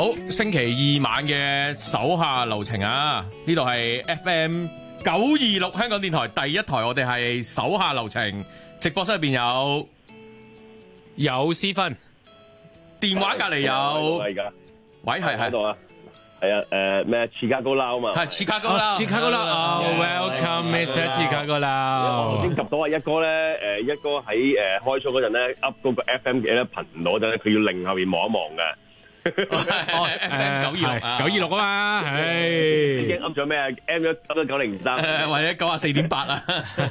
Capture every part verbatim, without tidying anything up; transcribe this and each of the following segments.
好，星期二晚嘅手下留情啊！呢度係 F M 九二六香港電台第一台，我哋係手下留情。直播室入邊有有私分， 電話隔籬有， 而家喂係喺度啊，係啊，誒咩？芝加哥撈啊嘛， 係芝加哥撈， 芝加哥撈哦 ，Welcome Mister 芝加哥撈。 頭先及到啊一哥咧，誒一哥喺誒開 show 嗰陣咧 up 嗰個 F M 嘅咧頻道嗰陣咧，佢要另後面望一望嘅。 哦 F M 九二六啊， 九二六啊嘛，唉， 已經 up 咗咩啊 ？M 咗 up 咗九零三， 或者九啊四點八啊。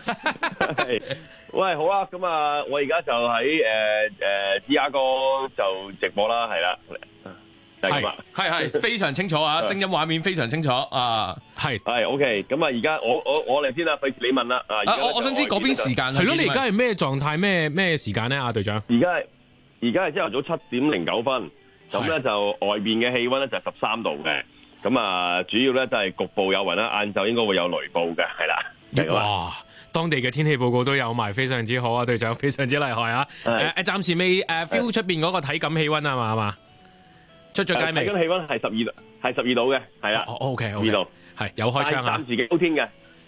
喂，好啦，咁啊，我而家就喺誒誒芝加哥就直播啦，係啦，就係咁啊， 係係非常清楚啊，聲音畫面非常清楚啊， 係係 OK，咁啊，而家我我我嚟先啦，費事你問啦啊， 我我想知嗰邊時間係咯，你而家係咩狀態咩咩時間咧，阿隊長？ 而家係而家係朝頭早七點零九分，咁咧就外邊嘅氣溫咧就係十三度嘅，咁啊主要咧就係局部有雲啦，晏晝應該會有雷暴嘅，係啦。 哇！當地嘅天氣報告都有埋，非常之好啊，隊長，非常之厲害啊！誒誒，暫時未誒 feel 出邊嗰個體感氣溫啊嘛，係嘛？出咗街未？ 體感氣溫係十二度，係十二度嘅，係啦。 哦，OK，十二度， 係有開窗啊。 暫時嘅高天嘅。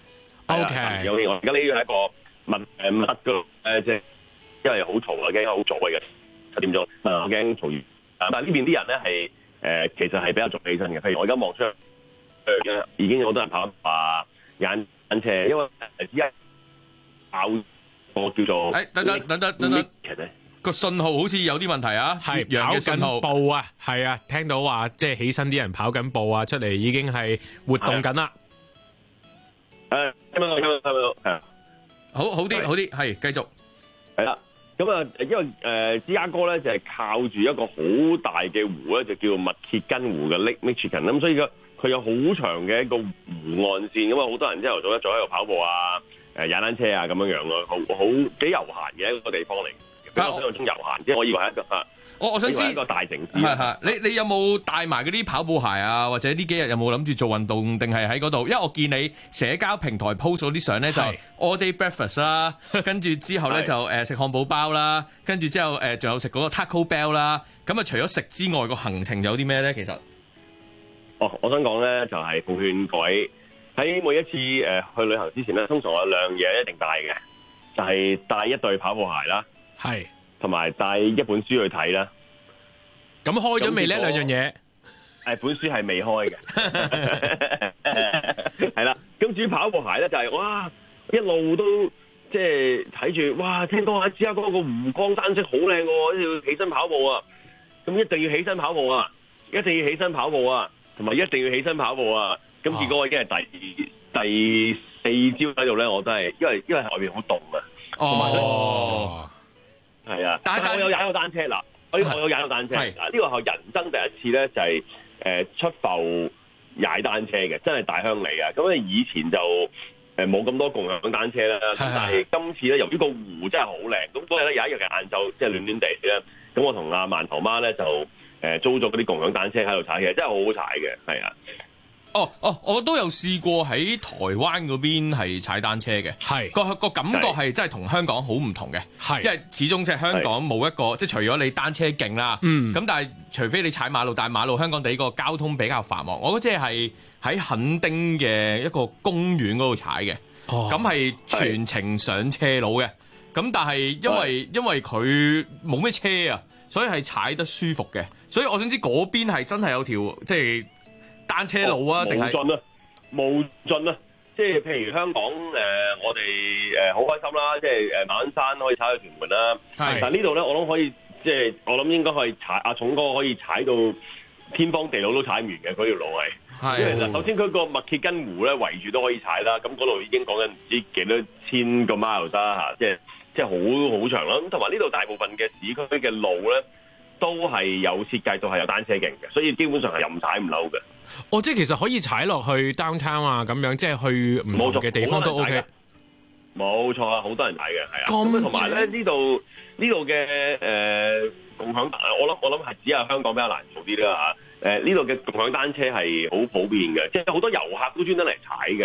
OK， 有天，我而家呢個係一個密誒密嘅誒，即係因為好嘈啊，驚好早嘅七點鐘，啊我驚嘈完。但係呢邊啲人咧係誒，其實係比較早起身嘅。譬如我而家望出誒，已經有好多人跑啊，眼眼斜，因為而家爆個叫做誒，等等等等等等，個信號好似有啲問題啊， 係跑緊步啊，係啊，聽到話即係起身啲人跑緊步啊，出嚟已經係活動緊啦。 誒，聽到聽到聽到，係好好啲好啲，係繼續係啦。咁啊，因為誒芝加哥咧就係靠住一個好大嘅湖咧，就叫密歇根湖嘅 Lake Michigan，咁所以個佢有好長嘅一個湖岸線，咁啊好多人朝頭早咧仲喺度跑步啊、誒踩單車啊咁樣樣咯，好好幾悠閒嘅一個地方嚟。比我想象中悠閒，即係我以為係一個啊， 我我想知一個大城市。 係係，你你有冇帶埋嗰啲跑步鞋啊？或者呢幾日有冇諗住做運動，定係喺嗰度？因為我見你社交平台 post 咗啲相咧，就 all day breakfast 啦，跟住之後咧就誒食漢堡包啦，跟住之後誒仲有食嗰個 Taco Bell 啦。咁啊，除咗食之外，個行程有啲咩咧？其實， 哦，我想講咧就係奉勸各位喺每一次誒去旅行之前咧，通常有兩樣嘢一定帶嘅，就係帶一對跑步鞋啦。 係， 同埋帶一本書去睇啦。 咁開咗未呢兩樣嘢？ 誒，本書係未開嘅。係啦，咁至於跑步鞋咧，就係、是、哇，一路都即係睇住，哇，聽講喺芝加哥個湖光山色好靚喎，一定要起身跑步啊！咁一定要起身跑步啊！一定要起身跑步啊！同埋一定要起身跑步啊！咁結果我已經係第第四朝喺度咧，我都係因為因為外邊好凍啊。 哦。 係啊，但係我有踩過單車嗱，我我有踩過單車嗱，呢個係人生第一次咧，就係誒出埠踩單車嘅，真係大鄉里啊！咁啊以前就誒冇咁多共享單車啦，但係今次咧由於個湖真係好靚，咁嗰日咧有一日嘅晏晝即係暖暖地咧，咁我同阿饅頭媽咧就誒租咗嗰啲共享單車喺度踩嘅，真係好好踩嘅，係啊。 哦哦，我都有試過喺台灣嗰邊係踩單車嘅，係個個感覺係真係同香港好唔同嘅，係因為始終即係香港冇一個即係除咗你單車徑啦，嗯，咁但係除非你踩馬路，但係馬路香港地個交通比較繁忙，我嗰隻係喺墾丁嘅一個公園嗰度踩嘅，哦，咁係全程上斜路嘅，咁但係因為因為佢冇咩車啊，所以係踩得舒服嘅，所以我想知嗰邊係真係有條即係單車路啊，定係無盡啊，無盡啊！即係譬如香港誒、呃，我哋誒好開心啦，即係誒馬鞍山可以踩到屯門啦。係，但係呢度咧，我諗可以，即係我諗應該可以踩阿重哥可以踩到天荒地老都踩唔完嘅嗰條路係。係，因為嗱，首先佢個密歇根湖咧圍住都可以踩啦，咁嗰度已經講緊唔知幾多千個 mile 啦嚇，即係即係好好長啦。咁同埋呢度大部分嘅市區嘅路咧，都係有設計到係有單車徑嘅，所以基本上係任踩唔嬲嘅。 哦，即係其實可以踩落去 downtown 啊，咁樣即係去唔同嘅地方都 OK。 冇錯啊，好多人踩嘅，係啊。咁同埋咧呢度呢度嘅誒共享，我諗我諗係只係香港比較難做啲啦嚇。誒呢度嘅共享單車係好普遍嘅，即係好多遊客都專登嚟踩嘅。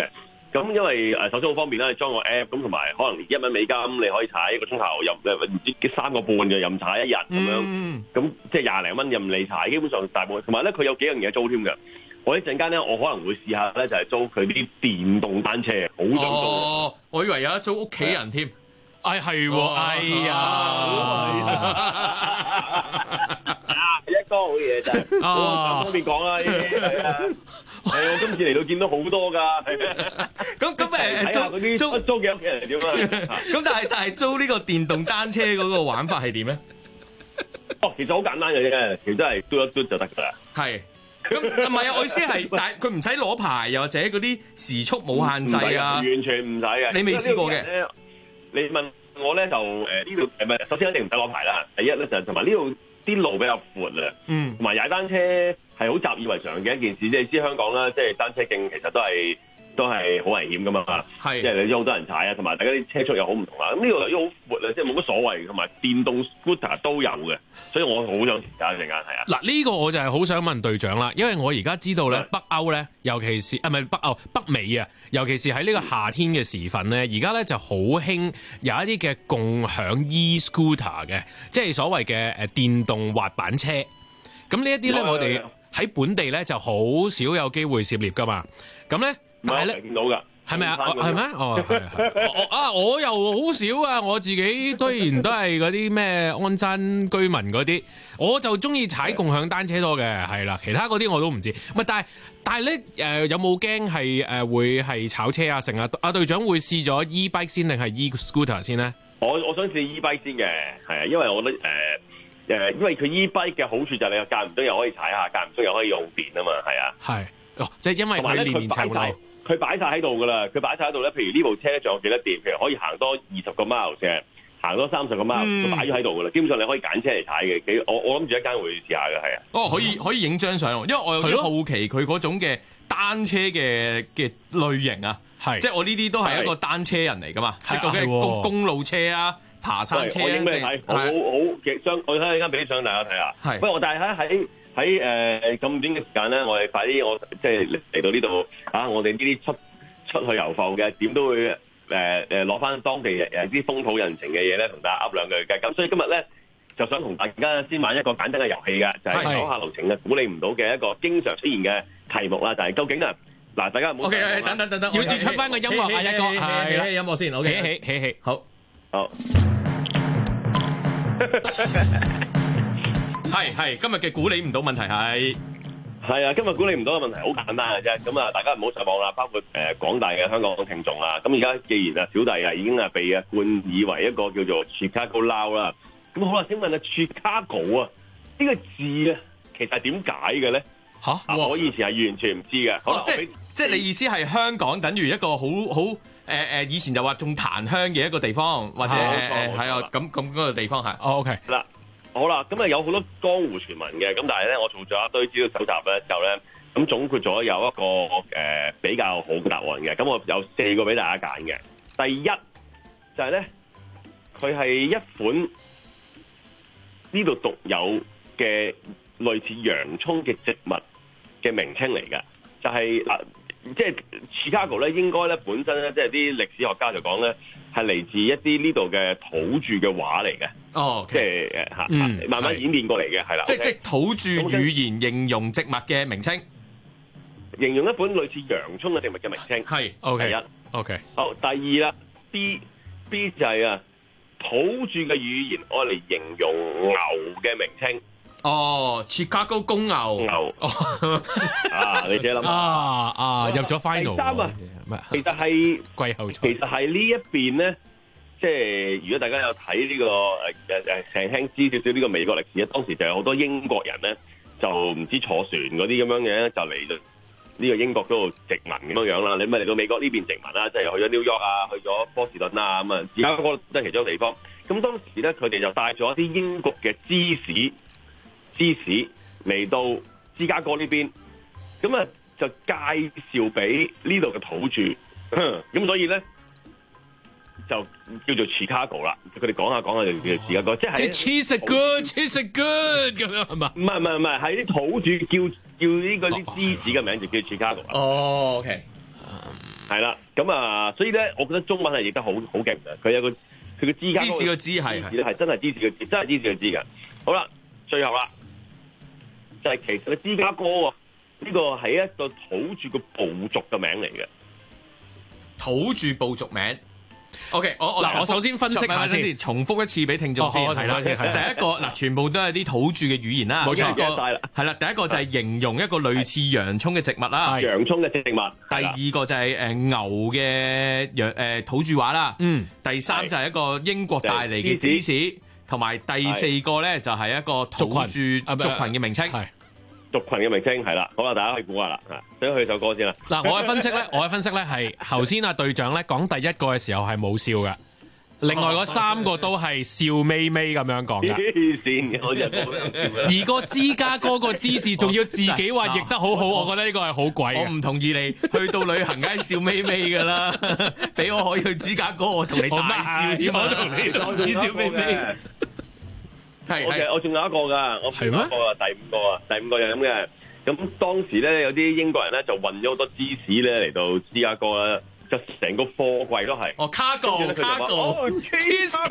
咁因為誒手機好方便啦，你裝個 app 咁同埋可能一蚊美金你可以踩一個鐘頭任誒唔知三個半嘅任踩一日咁樣，咁、嗯、即係廿零蚊任你踩，基本上大部分。同埋咧佢有幾樣嘢租添嘅。我一陣間咧，我可能會試下咧，就係租佢啲電動單車，好想租。 哦，我以為有得租屋企人添。 哎係喎，哎呀， 一哥好嘢真係。哦，方便講啦，係啊，係我今次嚟到見到好多㗎。 咁咁誒租嗰啲租租嘅屋企人係點啊？ 咁但係但係租呢個電動單車嗰個玩法係點咧？ 哦，其實好簡單嘅啫，其實都係嘟一嘟就得㗎啦。 係。咁唔係啊！我意思係，但係佢唔使攞牌，又或者嗰啲時速冇限制啊， 完全唔使嘅。 你未試過嘅？ 你問我咧就誒呢度誒唔係，首先一定唔使攞牌啦。第一咧就同埋呢度啲路比較闊啊，嗯，同埋踩單車係好習以為常嘅一件事。即係知香港啦，即係單車徑其實都係都係好危險噶嘛，係，即係你知好多人踩啊，同埋大家啲車速又好唔同啦。咁呢度又好闊啊，即係冇乜所謂，同埋電動 scooter 都有嘅，所以我好想試下一陣間係啊。 嗱，呢個我就係好想問隊長啦，因為我而家知道咧北歐咧，尤其是啊唔係北歐北美啊，尤其是喺呢個夏天嘅時分咧，而家咧就好興有一啲嘅共享 e-scooter 嘅，即係所謂嘅誒電動滑板車。咁呢一啲咧，我哋喺本地咧就好少有機會涉獵噶嘛。咁咧。但係咧，見到㗎，係咪啊？係咩？哦，係係。我啊，我又好少啊！我自己雖然都係嗰啲咩鞍山居民嗰啲，我就中意踩共享單車多嘅，係啦。其他嗰啲我都唔知。唔係，但係但係咧，誒、呃、有冇驚係誒會係炒車啊？成日阿隊長會試咗 e-bike 先定係 e-scooter 先咧？ 我我想試 e-bike 先嘅，係啊，因為我覺得誒誒、呃，因為佢 e-bike 嘅好處就係你間唔中又可以踩下，間唔中又可以用電啊嘛，係啊。係。哦，即係因為佢年年踩唔到。佢擺晒喺度㗎啦，佢擺晒喺度咧。譬如呢部車仲有幾多電，譬如可以行多二十個 mile 嘅，行多三十個 mile，佢擺咗喺度㗎啦。基本上你可以揀車嚟踩嘅。幾我我諗住一間會試下嘅，係啊。 哦，可以可以影張相，因為我有啲好奇佢嗰種嘅單車嘅嘅類型啊，係即係我呢啲都係一個單車人嚟㗎嘛，即係究竟係公公路車啊、爬山車啊。 我影俾你睇，好好嘅相，我睇一間俾啲相大家睇下。係，不過我但係喺喺。喺誒咁短嘅時間咧，我哋快啲，我即係嚟到呢度啊！我哋呢啲出出去遊埠嘅，點都會誒誒攞翻當地誒啲風土人情嘅嘢咧，同大家噏兩句嘅。咁所以今日咧就想同大家先玩一個簡單嘅遊戲嘅，就係手下留情嘅估你唔到嘅一個經常出現嘅題目啦，就係、是、究竟啊嗱，大家唔好 OK， 等等等等，要要出翻個音樂啊，一個係啦，音樂先 ，OK，起起起起，好，好。係係，今日嘅估你唔到問題係係啊，今日估你唔到嘅問題好簡單嘅啫。咁啊，大家唔好失望啦，包括誒廣大嘅香港聽眾啦。咁而家既然啊小弟啊已經啊被啊冠以為一個叫做 Chicago Loud 啦，咁好啦，請問啊 Chicago 啊呢個字啊其實係點解嘅咧？嚇、啊！我以前係完全唔知嘅。好啦， 哦、即係即係你意思係香港等於一個好好誒誒以前就話種檀香嘅一個地方，或者誒係啊咁咁嗰個地方係。哦 OK 嗱。好啦，咁啊有好多江湖傳聞嘅，咁但係咧我做咗一堆資料搜集咧之後咧，咁總括咗有一個誒、呃、比較好嘅答案嘅，咁我有四個俾大家揀嘅。第一就係咧，佢係一款呢度獨有嘅類似洋葱嘅植物嘅名稱嚟嘅，就係、是、嗱，即係 Chicago 咧應該咧本身咧即係啲歷史學家就講咧係嚟自一啲呢度嘅土著嘅話嚟嘅。哦，即係誒嚇，慢慢演變過嚟嘅，係啦。 即即土著語言形容植物嘅名稱， 形容一本類似洋葱嘅植物嘅名稱。 係 ，OK， 第一 ，OK。 好，第二啦 ，B B 就係啊土著嘅語言，我嚟形容牛嘅名稱。 哦 ，Chicago 公牛。牛。 啊，你自己諗啊啊，入咗 final。 第三啊，其實係季後賽。 其實係呢一邊咧。即係如果大家有睇呢、這個誒誒誒，輕輕知少少呢個美國歷史咧，當時就有好多英國人咧，就唔知坐船嗰啲咁樣嘅，就嚟到呢個英國嗰度殖民咁樣樣啦。你咪嚟到美國呢邊殖民啦，即係去咗 New York 啊，去咗波士頓啊咁啊，而家嗰個都係其中一個地方。咁當時咧，佢哋就帶咗一啲英國嘅芝士芝士嚟到芝加哥呢邊，咁啊就介紹俾呢度嘅土著，咁所以咧。就叫做 Chicago 啦，佢哋講下講下就叫 Chicago，即係即係 cheese good，cheese good 咁樣係嘛？ 唔係唔係唔係，係啲土著叫叫呢個啲芝士嘅名就叫 Chicago。 哦 ，OK， 係啦，咁啊，所以咧，我覺得中文係譯得好好勁嘅。佢有個佢個芝加哥芝士個芝係係真係芝士個芝，真係芝士個芝㗎。好啦，最後啦，就係、是、其實個芝加哥喎，呢個係一個土著嘅部族嘅名嚟嘅。 土著部族名。O.K. 我我嗱，我首先分析下先， 重複一次俾聽眾先。係啦，第一個嗱，全部都係啲土著嘅語言啦。 冇錯， 係啦，第一個就係形容一個類似洋葱嘅植物啦。 洋葱嘅植物。 第二個就係誒牛嘅洋誒土著話啦。嗯。第三就係一個英國帶嚟嘅芝士，同埋第四個咧就係一個土著族群嘅名稱。 族群嘅名稱係啦，好啦，大家可以估下啦，想去首歌先啦。 嗱，我嘅分析咧，我嘅分析咧係頭先阿隊長咧講第一個嘅時候係冇笑嘅，另外嗰三個都係笑眯眯咁樣講嘅。 黐線嘅，我真係冇。 而個芝加哥個芝字仲要自己話譯得好好，我覺得呢個係好鬼。 我唔同意你去到旅行梗係笑眯眯㗎啦，俾我可以去芝加哥，我同你大笑添，我同你當止笑眯眯。 係，OK，我仲有一個㗎，我仲有一個啊，第五個啊，第五個就咁嘅。咁當時咧有啲英國人咧就運咗好多芝士咧嚟到芝加哥啦，就成個貨櫃都係。 哦 ，cargo，cargo，cheese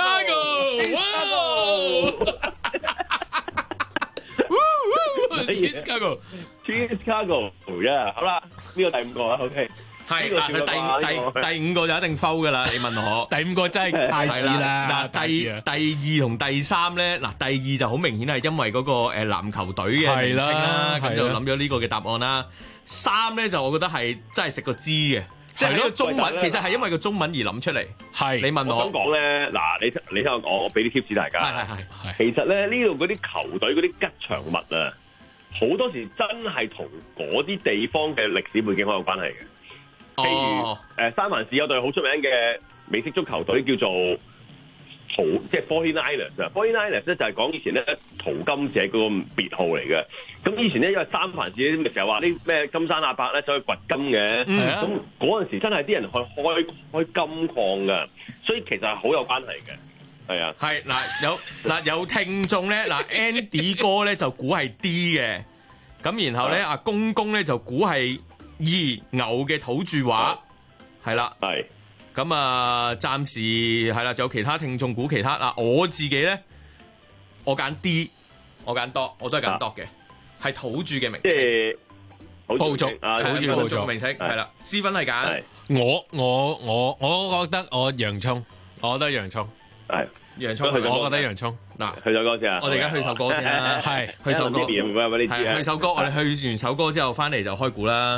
cargo，cheese cargo，cheese cargo，yeah，好啦，呢個第五個啊 ，OK。 係嗱，第第第五個就一定 foul 㗎啦！你問我， 第五個真係太似啦。 嗱，第第二同第三咧，嗱，第二就好明顯係因為嗰個誒籃球隊嘅名稱啦，咁就諗咗呢個嘅答案啦。三咧就我覺得係真係食個芝嘅，即係呢個中文其實係因為個中文而諗出嚟。係你問我， 我想講咧，嗱，你你聽我講，我俾啲 tips 大家。 係係係。 其實咧呢度嗰啲球隊嗰啲吉祥物啊，好多時真係同嗰啲地方嘅歷史背景好有關係嘅。譬如誒三藩市有隊好出名嘅美式足球隊叫做淘，即係 forty-niners 啊 forty-niners 咧就係講以前咧淘金者嗰個別號嚟嘅。咁以前咧因為三藩市嘅時候話啲咩金山阿伯咧走去掘金嘅，咁嗰陣時真係啲人去開開金礦㗎，所以其實係好有關係嘅。係啊， 係嗱有嗱有聽眾咧嗱 Andy 哥咧就估係 D 嘅，咁然後咧阿公公咧就估係二牛嘅土著話係啦，係咁啊，暫時係啦，仲有其他聽眾估其他啊，我自己咧，我揀 D， 我揀多，我都係揀多嘅，係土著嘅名，即係部族啊，土著部族嘅名稱係啦。思芬係揀我我我我覺得我洋葱，我覺得洋葱係洋葱， 我覺得洋葱嗱，去首歌先啊， 我哋而家去首歌先啦，係去首歌，係去首歌，我哋去完首歌之後翻嚟就開估啦。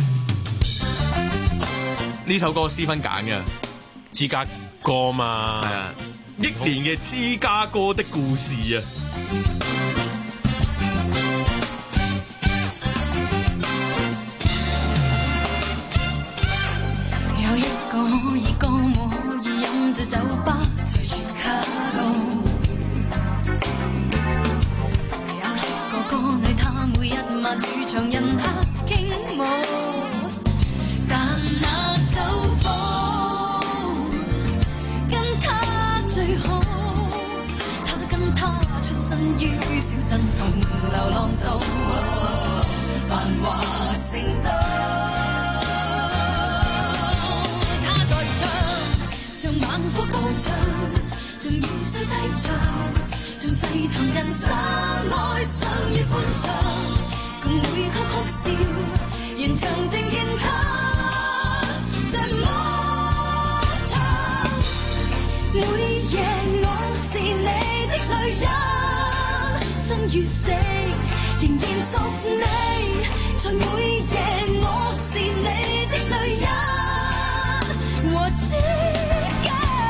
呢首歌思芬揀嘅， 芝加哥嘛， 係啊，憶年嘅芝加哥的故事啊。 有一個可以歌舞可以飲醉酒吧，在芝加哥。有一個歌女，她每一晚駐場人客傾舞。但那酒保跟他最好，他跟他出身於小鎮同流浪島，繁華城都。他在唱，像猛虎高唱，像雨水低唱，像細談人生愛上越歡暢，共每曲哭笑，原唱定見他。像魔唱，每夜我是你的女人，生與死仍然屬你，在每夜我是你的女人和知己。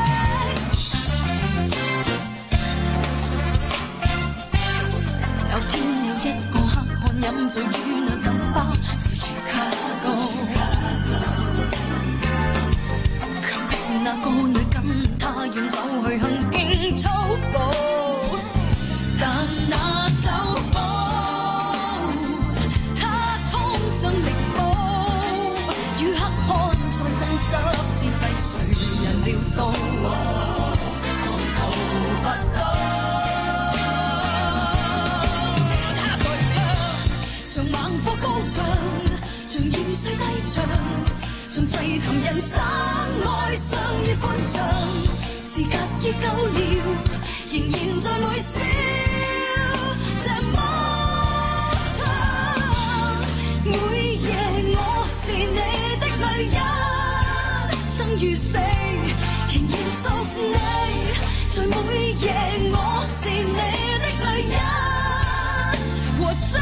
有天有一個黑漢飲醉於那酒吧，在芝加哥。那個女跟他遠走去行徑粗暴，但那酒保他衝上力步，與黑漢在爭執之際，誰人料到逃不到。他在唱，像猛火高唱，像雨水低唱。 從細談人生愛上與歡暢，時隔已久了，仍然在微笑，這麼長。每夜我是你的女人，生與死仍然屬你，在每夜我是你的女人，和這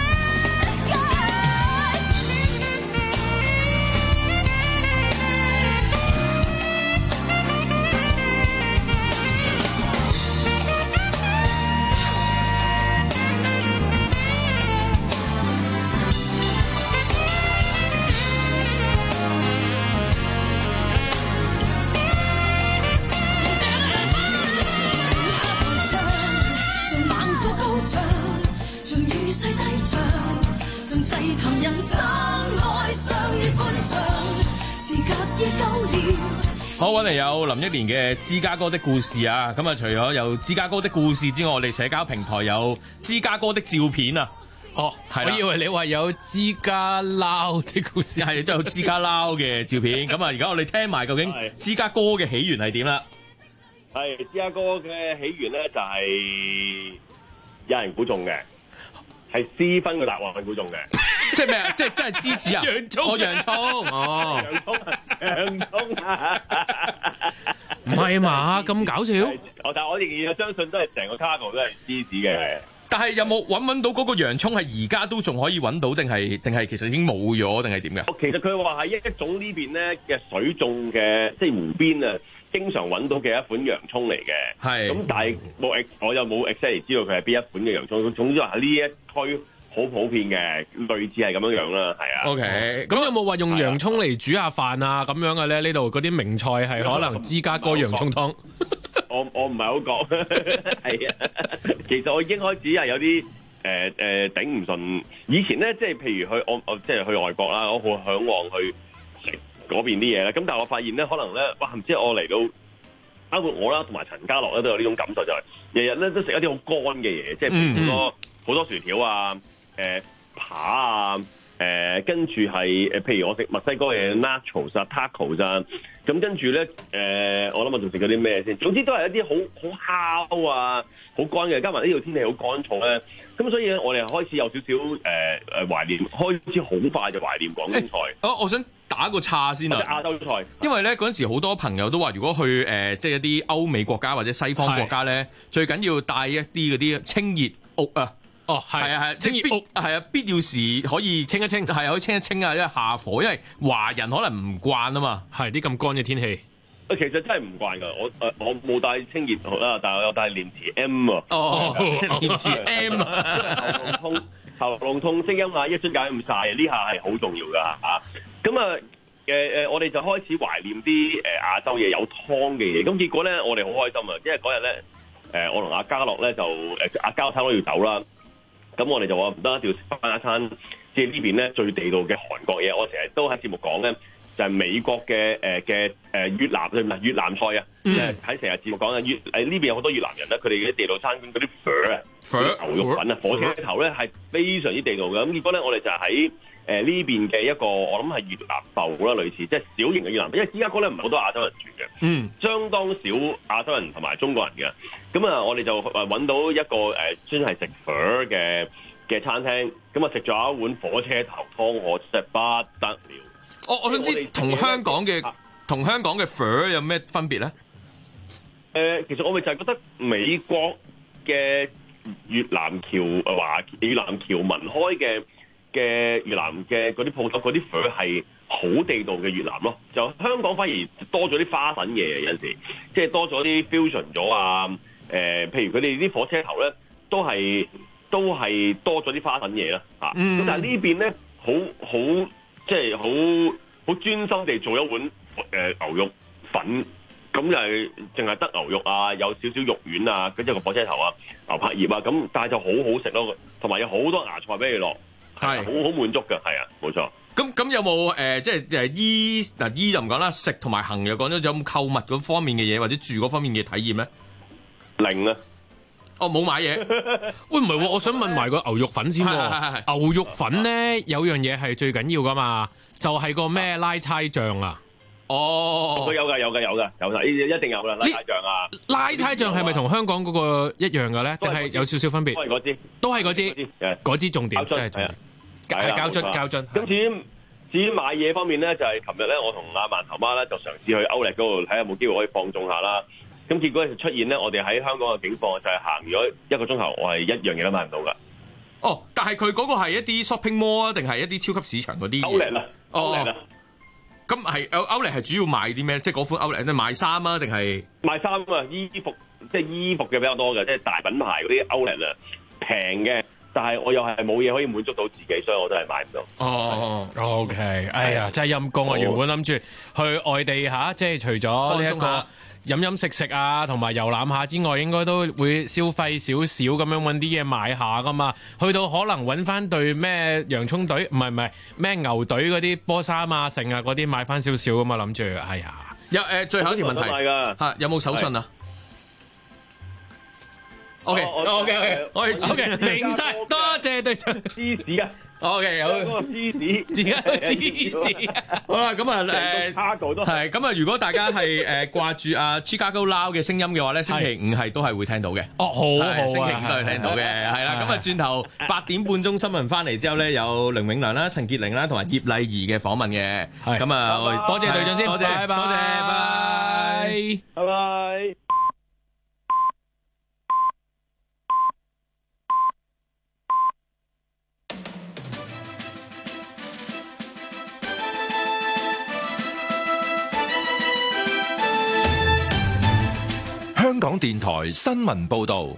人生愛上與歡暢，時隔已久了。 好，揾嚟有林憶蓮嘅《芝加哥的故事》啊！咁啊，除咗有芝加哥的故事之外，我哋社交平台有芝加哥的照片啊！ 哦，係，我以為你話有芝加撈的故事， 係都有芝加撈嘅照片。咁啊，而家我哋聽埋究竟芝加哥嘅起源係點啦？ 係芝加哥嘅起源咧，就係有人估中嘅，係私分嘅答案係估中嘅。 即係咩啊？即係真係芝士啊？ 洋葱， 哦，洋葱，哦， 洋葱，洋葱啊！ 唔係嘛？咁搞笑？ 我但係我仍然相信都係成個 cargo 都係芝士嘅。 但係有冇揾揾到嗰個洋葱係而家都仲可以揾到，定係定係其實已經冇咗，定係點嘅？ 其實佢話係一種呢邊咧嘅水種嘅，即係湖邊啊，經常揾到嘅一款洋葱嚟嘅。係。咁但係冇我又冇 exactly 知道佢係邊一款嘅洋葱。總之話喺呢一區好普遍嘅，類似係咁樣樣啦，係啊。 OK，咁有冇話用洋葱嚟煮下飯啊咁樣嘅咧？呢度嗰啲名菜係可能芝加哥洋葱湯。 我我唔係好講，係啊。其實我已經開始係有啲誒誒頂唔順。以前咧，即係譬如去我我即係去外國啦，我好嚮往去食嗰邊啲嘢咧。咁但係我發現咧，可能咧，哇唔知我嚟到，包括我啦，同埋陳家樂咧都有呢種感受，就係日日咧都食一啲好乾嘅嘢，即係譬如好多好多薯條啊。誒、呃、扒啊，誒、呃、跟住係誒，譬如我食墨西哥嘅 nachos 啊、tacos 啊，咁跟住咧誒，我諗我仲食咗啲咩先？總之都係一啲好好烤啊、好乾嘅，加埋呢度天氣好乾燥咧，咁所以咧我哋開始有少少誒誒懷念，開始好快就懷念廣東菜。 欸、我我想打個岔先啊， 亞洲菜， 因為咧嗰陣時好多朋友都話，如果去誒、呃、即係一啲歐美國家或者西方國家咧，最緊要帶一啲嗰啲清熱屋啊。哦，係啊，係，清熱屋係啊，必要時可以清一清，係可以清一清啊，因為下火，因為華人可能唔慣啊嘛，係啲咁乾嘅天氣。 其實真係唔慣㗎，我誒我冇帶清熱啦，但係我有帶廉恥 M 啊。 哦，廉恥 M 啊， 喉嚨痛，喉嚨痛聲音啊，一樽解咁晒，呢下係好重要㗎嚇。咁啊誒誒，我哋就開始懷念啲誒亞洲嘢有湯嘅嘢，咁結果咧我哋好開心啊，因為嗰日咧誒我同阿嘉樂咧就誒阿嘉樂差唔多要走啦。咁我哋就話唔得，一定要食翻一餐，即係呢邊咧最地道嘅韓國嘢。我成日都喺節目講咧，就係、是、美國嘅誒嘅誒越南唔係越南菜啊。誒喺成日節目講啊，越誒呢邊有好多越南人咧，佢哋嘅地道餐館嗰啲粉啊，粉牛肉粉啊，火車頭咧係非常之地道嘅。咁結果咧，我哋就喺誒呢邊嘅一個我諗係越南埠啦，類似即係小型嘅越南，因為芝加哥咧唔係好多亞洲人住嘅，嗯，相當少亞洲人同埋中國人嘅。咁啊，我哋就誒揾到一個誒專係食粉嘅嘅餐廳，咁啊食咗一碗火車頭湯，我食不得了。 我我想知同香港嘅同香港嘅粉有咩分別咧？誒、 呃，其實我哋就係覺得美國嘅越南僑誒華越南僑民開嘅嘅越南嘅嗰啲鋪頭嗰啲粉係好地道嘅越南咯，就香港反而多咗啲花粉嘢，有陣時即係多咗啲 fusion 咗啊！誒、呃，譬如佢哋啲火車頭咧，都係都係多咗啲花粉嘢啦嚇。咁、嗯、但係呢邊咧，好好即係好好專心地做一碗誒、呃、牛肉粉，咁就係淨係得牛肉啊，有少少肉丸啊，跟住個火車頭啊、牛柏葉啊，咁但係就好好食咯，同埋有好多芽菜俾你落，係好好滿足嘅，係啊，冇錯。 咁咁有冇誒、呃，即係誒衣嗱衣就唔講啦，食同埋行又講咗，有冇購物嗰方面嘅嘢或者住嗰方面嘅體驗咧？ 零啊！ 哦，冇買嘢。 喂，唔係喎，我想問埋個牛肉粉先喎。牛肉粉咧有樣嘢係最緊要噶嘛，就係、是、個咩拉差醬啊。 哦， 佢有㗎，有㗎，有㗎，有㗎，一定有啦，拉差醬啊！ 拉差醬係咪同香港嗰個一樣嘅咧？定係有少少分別？ 都係嗰支， 都係嗰支，嗰支重點，真係係啊，係膠樽，膠樽。 咁至於至於買嘢方面咧，就係琴日咧，我同阿饅頭媽咧就嘗試去歐力嗰度睇下有冇機會可以放縱下啦。咁結果出現咧，我哋喺香港嘅境況就係行咗一個鐘頭，我係一樣嘢都買唔到㗎。 哦，但係佢嗰個係一啲 shopping mall 啊，定係一啲超級市場嗰啲？ 歐力啦，歐力啦。 咁係歐力係主要賣啲咩？即係嗰款歐力，即係賣衫啊，定係賣衫啊？衣服即係衣服嘅比較多嘅，即係大品牌嗰啲歐力啊，平嘅。但係我又係冇嘢可以滿足到自己，所以我都係買唔到。 哦 ，OK，哎呀，真係陰公啊！原本諗住去外地嚇，即係除咗呢一個飲飲食食啊，同埋遊覽下之外，應該都會消費少少咁樣揾啲嘢買下噶嘛。去到可能揾翻對咩洋葱隊，唔係唔係咩牛隊嗰啲波衫啊、剩啊嗰啲買翻少少噶嘛，諗住哎呀。 有誒、呃，最後一條問題嚇，有冇手信啊？O K O K O K，我哋 O K 明晒，多謝隊長。 芝士啊 ，O K 好。 嗰個芝士， 自己有芝士。好啦，咁啊誒，係咁啊，如果大家係誒掛住阿 Chicago Now 嘅聲音嘅話咧，星期五係都係會聽到嘅。哦，好，好，星期五都係聽到嘅，係啦。咁啊，轉頭八點半鐘新聞翻嚟之後咧，有梁永良啦、陳潔玲啦同埋葉麗儀嘅訪問嘅。係。咁啊，多謝隊長先，多謝，多謝，多謝，拜拜， 拜拜。 香港電台新聞報道，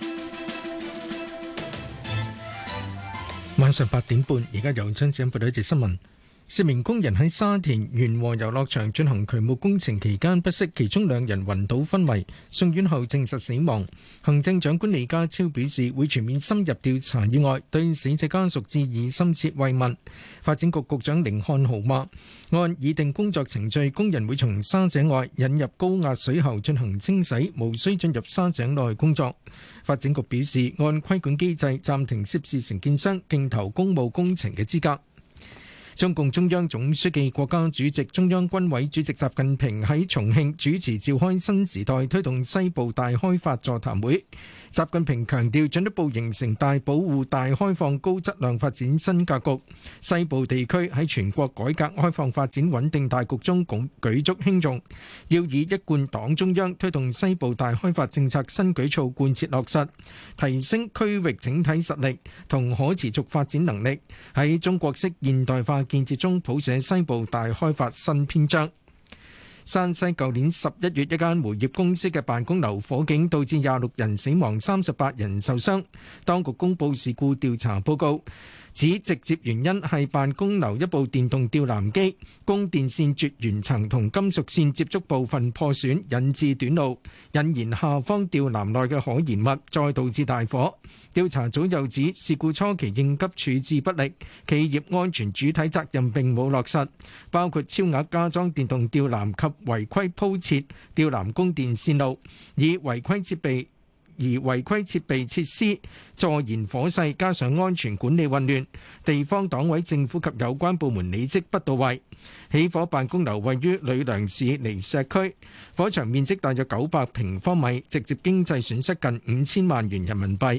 晚上八點半，而家由張子欣報道一節新聞。四名工人喺沙田源禾遊樂場進行渠務工程期間不適，其中兩人暈倒昏迷，送院後證實死亡。行政長官李家超表示，會全面深入調查意外，對死者家屬致以深切慰問。發展局局長甯漢豪話，按擬定工作程序，工人會從沙井外引入高壓水喉進行清洗，無需進入沙井內工作。發展局表示，按規管機制暫停涉事承建商競投公務工程嘅資格。中共中央總書記、國家主席、中央軍委主席習近平喺重慶主持召開新時代推動西部大開發座談會。習近平強調，進一步形成大保護、大開放、高質量發展新格局。西部地區喺全國改革開放發展穩定大局中舉足輕重，要以一貫黨中央推動西部大開發政策新舉措貫徹落實，提升區域整體實力同可持續發展能力，喺中國式現代化建設中譜寫西部大開發新篇章。山西舊年十一月一間煤業公司嘅辦公樓火警，導致廿六人死亡、三十八人受傷。當局公布事故調查報告，指直接原因係辦公樓一部電動吊籃機供電線絕緣層同金屬線接觸部分破損，引致短路，引燃下方吊籃內嘅可燃物，再導致大火。調查組又指事故初期應急處置不力，企業安全主體責任並冇落實，包括超額加裝電動吊籃及違規鋪設吊籃供電線路，以違規設備而違規設備設施助燃火勢，加上安全管理混亂，地方黨委政府及有關部門履職不到位。起火辦公樓位於呂梁市離石區，火場面積大約九百平方米，直接經濟損失近五千萬元人民幣。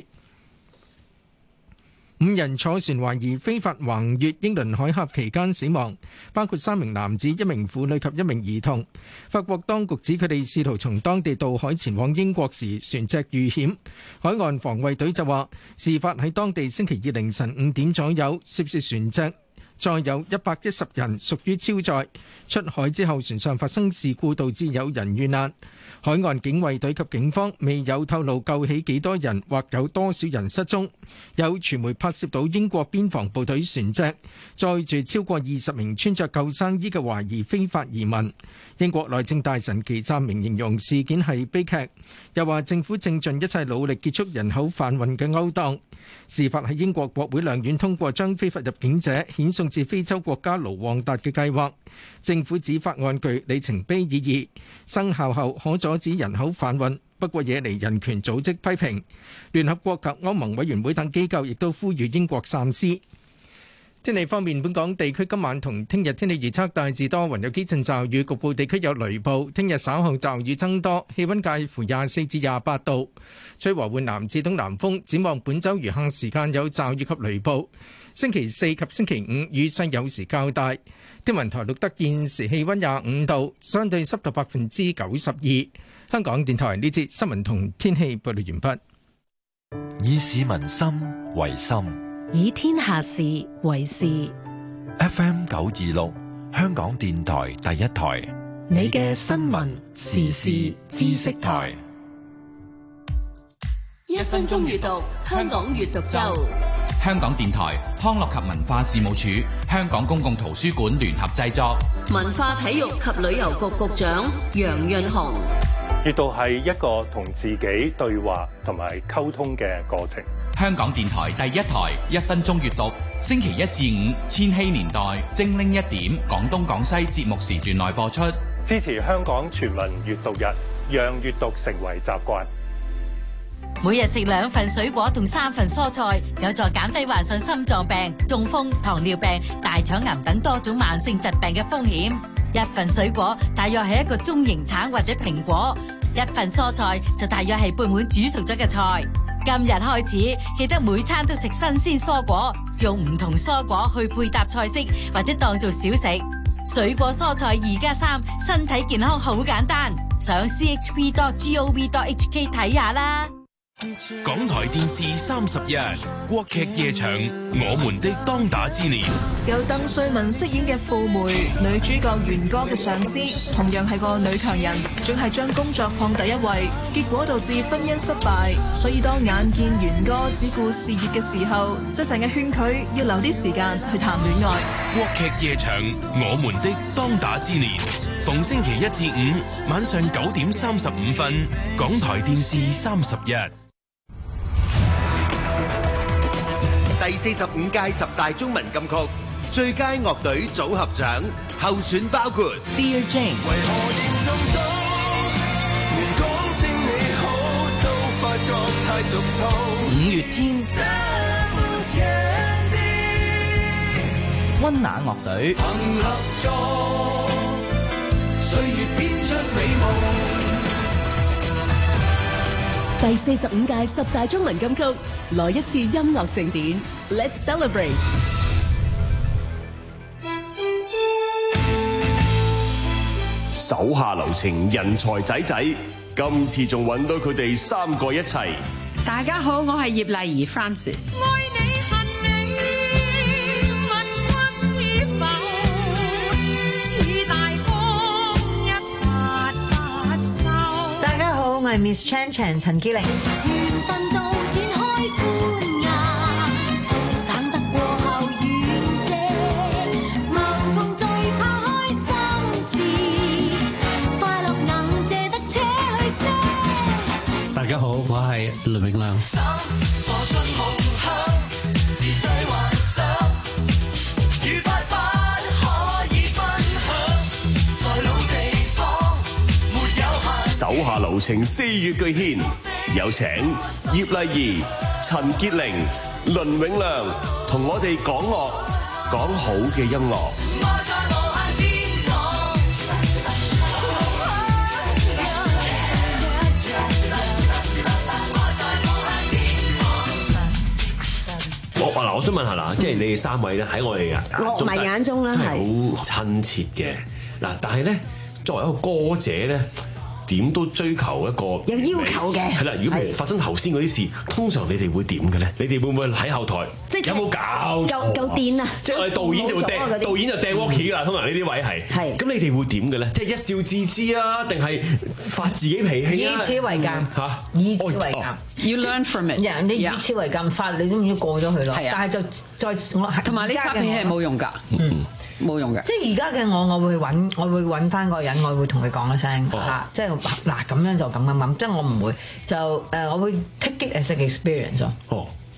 五人坐船懷疑非法橫越英倫海峽期間死亡，包括三名男子、一名婦女及一名兒童。法國當局指佢哋試圖從當地渡海前往英國時，船隻遇險。海岸防衛隊就話，事發喺當地星期二凌晨五點左右，涉事船隻載有一百一十人，屬於超載。出海之後，船上發生事故，導致有人遇難。海岸警衛隊及警方未有透露救起幾多人或有多少人失蹤。有傳媒拍攝到英國邊防部隊船隻載住超過二十名穿着救生衣嘅懷疑非法移民。英國內政大臣祁湛明形容事件係悲劇，又話政府正盡一切努力結束人口販運嘅勾當。事發喺英國國會兩院通過將非法入境者遣送至非洲國家盧旺達嘅計劃。政府指法案具里程碑意義，生效後可阻止人口販運， 不過惹嚟人權組織批評。聯合國及歐盟委員會等機構亦都呼籲英國三思。天氣方面，本港地區今晚同聽日天氣預測大致多雲，有幾陣驟雨，局部地區有雷暴。聽日稍後驟雨增多，氣溫介乎廿四至廿八度，吹和緩南至東南風。展望本週餘下時間有驟雨及雷暴。星期四及星期五雨勢有時較大。天文台錄得現時氣溫廿五度，相對濕度百分之九十二。香港電台呢節新聞同天氣報道完畢。 以市民心為心， 以天下事為事。 F M 九二六，香港電台第一台， 你嘅新聞時事知識台。 一分鐘閱讀，香港閱讀周。 香港電台、康樂及文化事務署、香港公共圖書館聯合製作。 文化體育及旅遊局局長楊潤雄。 閱讀係一個同自己對話同埋溝通嘅過程。 香港電台第一台一分鐘閱讀，星期一至五千禧年代精靈一點，廣東廣西節目時段內播出。 支持香港全民閱讀日，讓閱讀成為習慣。 每日食兩份水果同三份蔬菜，有助減低患上心臟病、中風、糖尿病、大腸癌等多種慢性疾病嘅風險。一份水果大約係一個中型橙或者蘋果，一份蔬菜就大約係半碗煮熟咗嘅菜。今日開始，記得每餐都食新鮮蔬果，用唔同蔬果去配搭菜式或者當做小食。水果蔬菜二加三，身體健康好簡單。上 c h p dot gov dot h k 睇下啦。 港台電視三十一國劇夜場，我們的當打之年， 由鄧萃雯飾演嘅傅梅，女主角元歌嘅上司，同樣係個女強人，總係將工作放第一位，結果導致婚姻失敗。所以當眼見元歌只顧事業嘅時候，就成日勸佢要留啲時間去談戀愛。 國劇夜場，我們的當打之年，逢星期一至五晚上九點三十五分，港台電視三十一。 第四十五屆十大中文金曲最佳樂隊組合獎候選包括 Dear Jane。 為何嚴重到連講聲你好都發覺太俗套。 五月天。溫拿樂隊。 憑合作，歲月編出美夢。 第四十五屆十大中文金曲，來一次音樂盛典 ，Let's celebrate！ 手下留情，人才仔仔，今次仲揾到佢哋三個一齊。 大家好，我係葉麗儀 Francis。 我係 Miss Chan Chan 陳潔靈。 緣分到展開歡顏，散得過後願借，無共最怕開心事，快樂能借得車去些。 大家好，我係倫永亮。 手下留情，四月巨獻，有請葉麗儀、陳潔靈、倫永亮同我哋講樂，講好嘅音樂。 我嗱，我想問下啦，即係你哋三位咧喺我哋啊樂迷眼中咧係好親切嘅嗱，但係咧作為一個歌者咧。點都追求一個有要求嘅， 係啦。如果發生頭先嗰啲事，通常你哋會點嘅咧？你哋會唔會喺後台？即係有冇搞夠夠癲啊！ 即係我哋導演就會掟，導演就掟 walkie 啦。通常呢啲位係係。咁你哋會點嘅咧？即係一笑置之啊，定係發自己脾氣啊？ 以此為鑑嚇，以此為鑑。 要 learn from it。 人你以此為鑑發，你都唔知過咗佢咯。係啊。但係就再我同埋你發脾氣係冇用㗎。嗯。冇用嘅， 即係而家嘅我，我會揾，我會揾翻個人，我會同佢講一聲嚇，即係嗱咁樣就咁咁咁，即係我唔會就誒，我會 take it as an experience 咯。 哦，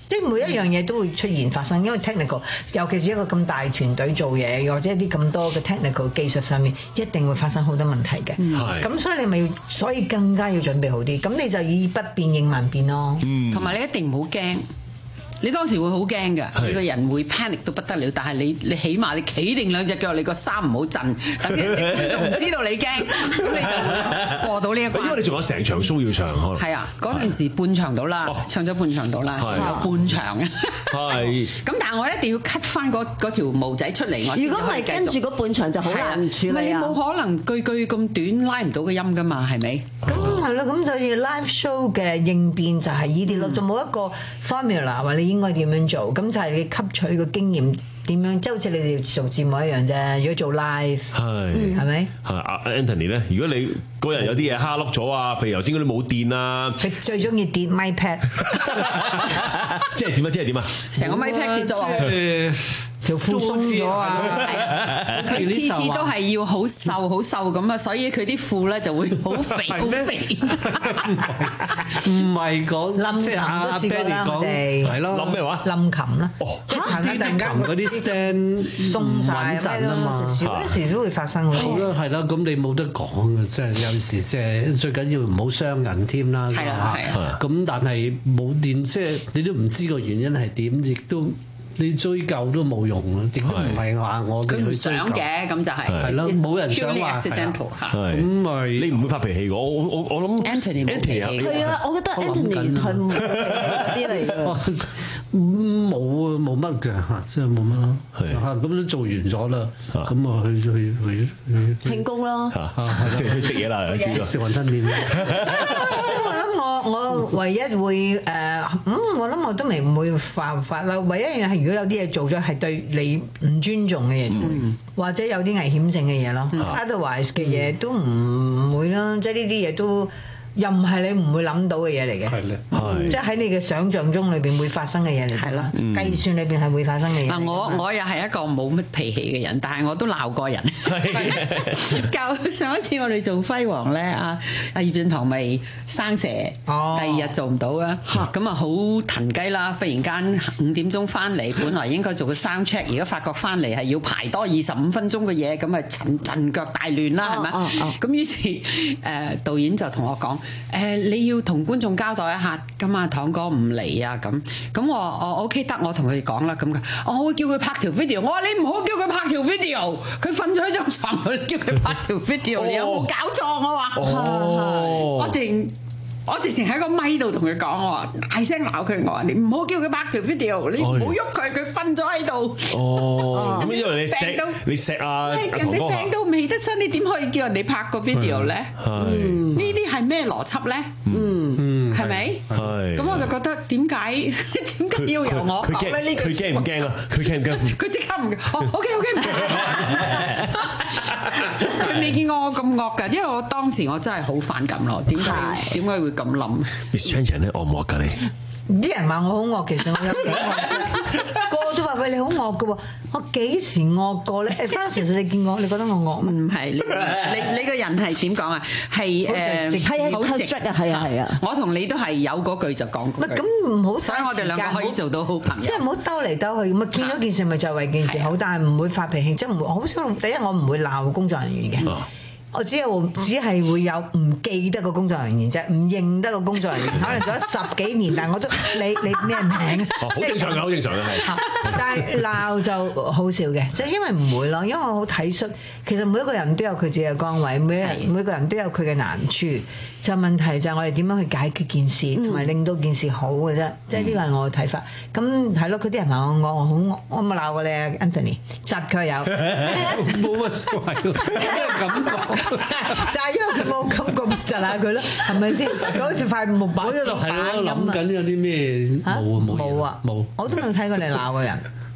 即係每一樣嘢都會出現發生，因為 technical， 尤其是一個咁大團隊做嘢，或者一啲咁多嘅 technical 技術上面，一定會發生好多問題嘅。咁、嗯、所以你咪要，所以更加要準備好啲。咁你就以不變應萬變咯。 同埋、嗯、你一定唔好驚。你當時會好驚㗎，你個人會 panic 到不得了。但係你你起碼你企定兩隻腳，你個衫唔好震，等啲觀眾唔知道你驚，咁你就過到呢一關。 因為你仲有成場 show 要唱，可能係啊，嗰陣時半場到啦，唱咗半場到啦，仲有半場啊。係。咁但係我一定要 cut 翻嗰嗰條毛仔出嚟，我如果唔係跟住嗰半場就好難處理啊。 你冇可能句句咁短拉唔到個音㗎嘛，係咪？ 咁係咯，咁所以 live show 嘅應變就係呢啲咯，就冇一個 formula 話你應該點樣做，咁就係你吸取個經驗點樣，即係好似你哋做節目一樣啫。如果做 live 係係咪？ 係啊 Anthony 咧，如果你個人有啲嘢蝦碌咗啊，譬如頭先嗰啲冇電啊， 你最中意跌咪 pad， 即係點啊？即係點啊？ 成個咪 pad 跌咗啊！ 條褲鬆咗啊！ 佢次次都係要好瘦好瘦咁啊，所以佢啲褲咧就會好肥好肥。 唔係講冧琴都試過啦，我哋係咯， 冧咩話？ 冧琴啦， 即係突然間嗰啲 stand 鬆曬陣啊嘛，嗰時都會發生。 好啦，係啦，咁你冇得講嘅，即係有時即係最緊要唔好傷人添啦。 係啊係啊。 咁但係冇電，即係你都唔知個原因係點，亦都。你追究都冇用啊！亦都唔係話我哋去追究。佢唔想嘅，咁就係係咯，冇人想話。咁咪你唔會發脾氣嘅。我我我諗 Anthony 冇脾氣。 係啊，我覺得 Anthony 係冇啲嚟嘅。 冇啊，冇乜嘅嚇，即係冇乜咯。係嚇，咁都做完咗啦，咁啊去去去去慶功啦。 嚇嚇，即係去食嘢啦，食雲吞麵。 我諗我我唯一會誒咁，我諗我都未唔會發發嬲。唯一一樣係如果有啲嘢做咗係對你唔尊重嘅嘢，嗯、或者有啲危險性嘅嘢咯。嗯、otherwise 嘅嘢都唔會啦，即係呢啲嘢都。又唔係你唔會諗到嘅嘢嚟嘅，係咧，即係喺你嘅想像中裏邊會發生嘅嘢嚟，係啦，計算裏邊係會發生嘅嘢。 嗱，我我又係一個冇乜脾氣嘅人，但係我都鬧過人。教上一次我哋做輝煌咧，阿阿葉振棠咪生蛇，第二日做唔到啦，咁啊好騰雞啦！忽然間五點鐘翻嚟，本來應該做個 sound check，而家發覺翻嚟係要排多二十五分鐘嘅嘢，咁啊陣陣腳大亂啦，係咪？咁於是誒導演就同我講。誒、呃、你要同觀眾交代一下，咁啊堂哥唔嚟啊咁，咁我我 OK 得，我同佢哋講啦，咁嘅，我會叫佢拍條 video，我話你唔好叫佢拍條 video，佢瞓咗喺張床度，叫佢拍條 video，、哦、你有冇搞錯？我話，哦、我淨。我直情喺個咪度同佢講，我話大聲鬧佢，我話你唔好叫佢拍條 video， 你唔好喐佢，佢瞓咗喺度。 哦，咁因為你錫你錫啊， 人哋病到未得身，你點可以叫人哋拍個 video 咧？呢啲係咩邏輯咧？嗯嗯，係咪？係。咁我就覺得點解點解要由我講咧？呢句佢驚唔驚啊？佢驚唔驚？ 佢即刻唔哦 OK OK 唔驚。佢未見過我咁惡㗎，因為我當時我真係好反感咯。點解點解會咁諗 ？Miss Chan Chan 咧惡唔惡㗎你？ 啲人話我好惡，其實我有幾惡？個個都話喂，你好惡㗎喎，我幾時惡過咧？誒 Francis 你見我，你覺得我惡咩？ 唔係，你你你個人係點講啊？係誒， 係好直啊，係啊係啊。 我同你都係有嗰句就講嗰句。 咁唔好， 所以我哋兩個可以做到好朋友。 即係唔好兜嚟兜去，咁啊見咗件事咪就為件事好，但係唔會發脾氣，即係唔會好少。第一我唔會鬧工作人員嘅。我只係只係會有唔記得個工作人員啫，唔認得個工作人員，可能做咗十幾年，但係我都你你咩名？ 好正常嘅，好正常嘅係。 但係鬧就好少嘅，即係因為唔會咯，因為我好體恤，其實每一個人都有佢自己嘅崗位，每每個人都有佢嘅難處，就問題就係我哋點樣去解決件事，同埋令到件事好嘅啫。即係呢個係我嘅睇法。咁係咯，佢啲人話我我我好我冇鬧過你啊 Anthony，窒佢有冇乜所謂，因為咁講。 就係因為佢冇感覺，窒下佢咯，係咪先？佢好似塊木板一路係咯，諗緊有啲咩冇啊冇冇啊冇， 我都冇睇過你鬧個人。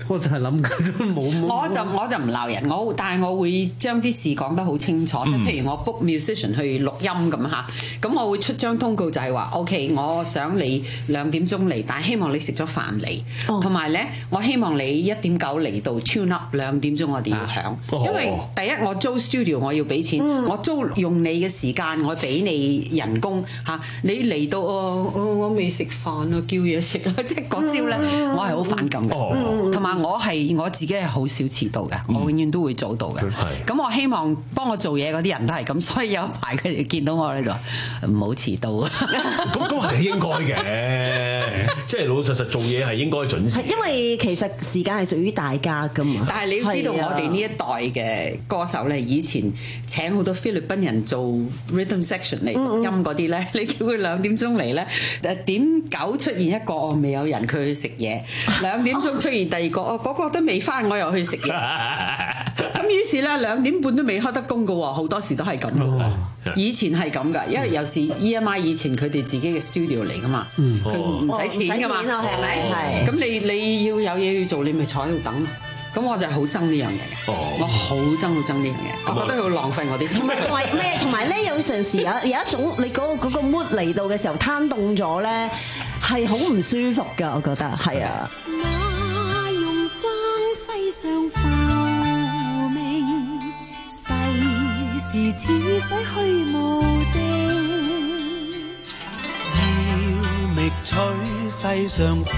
我就係諗佢都冇。 我就我就唔鬧人，我但係我會將啲事講得好清楚，即係、嗯、譬如我 book musician 去錄音咁嚇，咁我會出張通告就係話 OK， 我想你兩點鐘嚟，但係希望你食咗飯嚟，同埋咧我希望你一點九嚟到 tune up， 兩點鐘我哋要響，啊、因為第一我租 studio 我要俾錢，嗯、我租用你嘅時間我俾你人工嚇，你嚟到哦哦我未食飯啊，叫嘢食啦，即係嗰招咧我係好反感嘅，同埋、嗯、我係我自己係好少遲到嘅，嗯、我永遠都會早到嘅。咁、嗯、我希望幫我做嘢嗰啲人都係咁，所以有一排佢哋見到我喺度唔好遲到啊。 咁咁係應該嘅，即係老老實實做嘢係應該準時。 因為其實時間係屬於大家㗎嘛。 但係你要知道我哋呢一代嘅歌手咧，以前請好多菲律賓人做 rhythm section 嚟錄音嗰啲咧，你叫佢兩點鐘嚟咧，誒點九出現一個我未有人，佢去食嘢，兩點鐘出現第二個，哦嗰、嗰個都未翻，我又去食嘢。咁於是咧兩點半都未開得工㗎喎，好多時都係咁嘅。以前係咁㗎，因為有時 E M I 以前佢哋自己嘅 studio 嚟㗎嘛，佢唔使錢㗎嘛，係咪？係。咁你你要有嘢要做，你咪坐喺度等咯。咁我就係好憎呢樣嘢嘅，我好憎好憎呢樣嘢，我覺得佢好浪費我啲錢。 同埋咩？同埋咧，有陣時有有一種你嗰嗰個 mood 嚟到嘅時候，攤凍咗咧，係好唔舒服㗎，我覺得係啊。 那用爭世上浮名，世事似水虛無定， 要覓取世上心。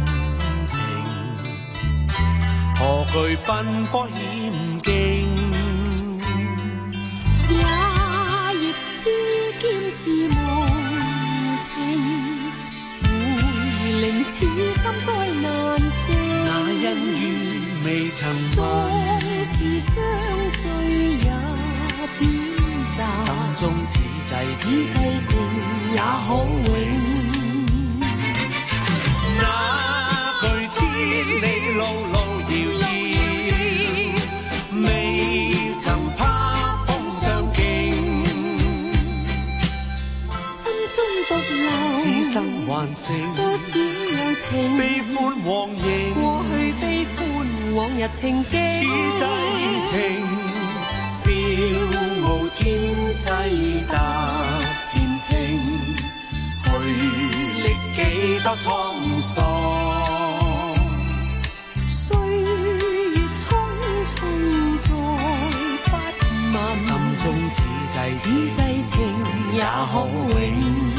何懼奔波險境， 也亦知劍是無情，會令此心災難靜。 那恩怨未曾縱是相聚也短暫， 心中此際此際情也可永。 那句千里路路此生還剩多少有情， 悲歡往迎， 過去悲歡往日情景， 此際情笑傲天際踏前程，去歷幾多滄桑， 歲月匆匆再不問， 心中此際此際情也可永。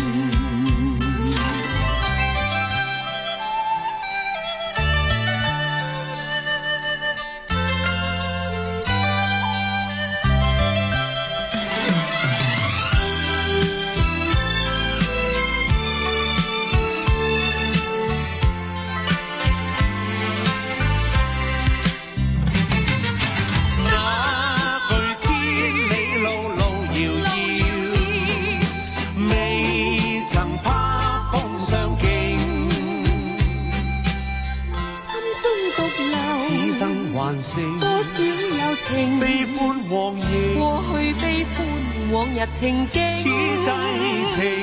多少有情， 悲歡往迎， 過去悲歡往日情景， 此際情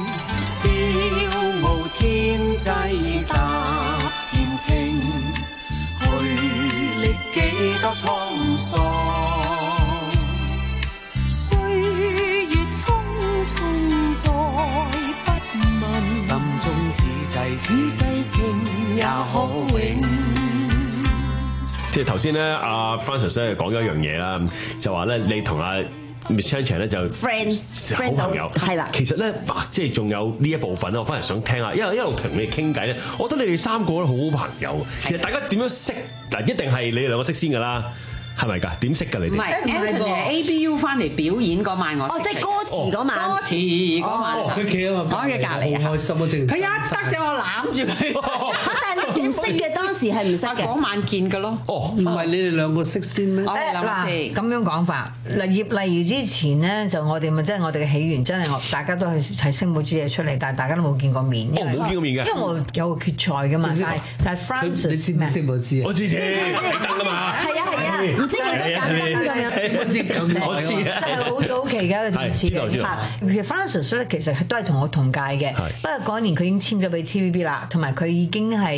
笑傲天際踏前程，去歷幾多滄桑， 歲月匆匆再不問， 心中此際此際情也可永。 即係頭先咧，阿 Francis 咧講咗一樣嘢啦，就話咧你同阿 Miss Chan Chan 咧就 friend 好朋友， 係啦。 其實咧，嗱，即係仲有呢一部分咧，我翻嚟想聽下，因為一路同你哋傾偈咧，我覺得你哋三個咧好好朋友。其實大家點樣識？嗱，一定係你哋兩個識先㗎啦。係咪㗎？點識㗎你哋？ 唔係 Anthony 係 A B U 翻嚟表演嗰晚我識。 哦，即係歌詞嗰晚。 歌詞嗰晚。 佢企喺我我嘅隔離啊。 開心啊！正。 佢一得就我攬住佢。 但係你唔識嘅當時係唔識嘅。 嗰晚見㗎咯。 哦，唔係你哋兩個識先咩？ 我哋諗下先。 咁樣講法，嗱葉麗儀之前咧就我哋咪即係我哋嘅起源，真係我大家都係睇星舞之夜出嚟，但係大家都冇見過面。 哦，冇見過面嘅。 因為我有個決賽㗎嘛，但係但係 Francis 你知唔知星舞之夜？ 我知知，得㗎嘛。 係啊係啊，唔知幾多簡單。咁樣， 我知咁，我知啊， 係好早期嘅一個電視嘅嚇。其實 Francis 咧其實都係同我同屆嘅，不過嗰年佢已經簽咗俾 T V B 啦，同埋佢已經係誒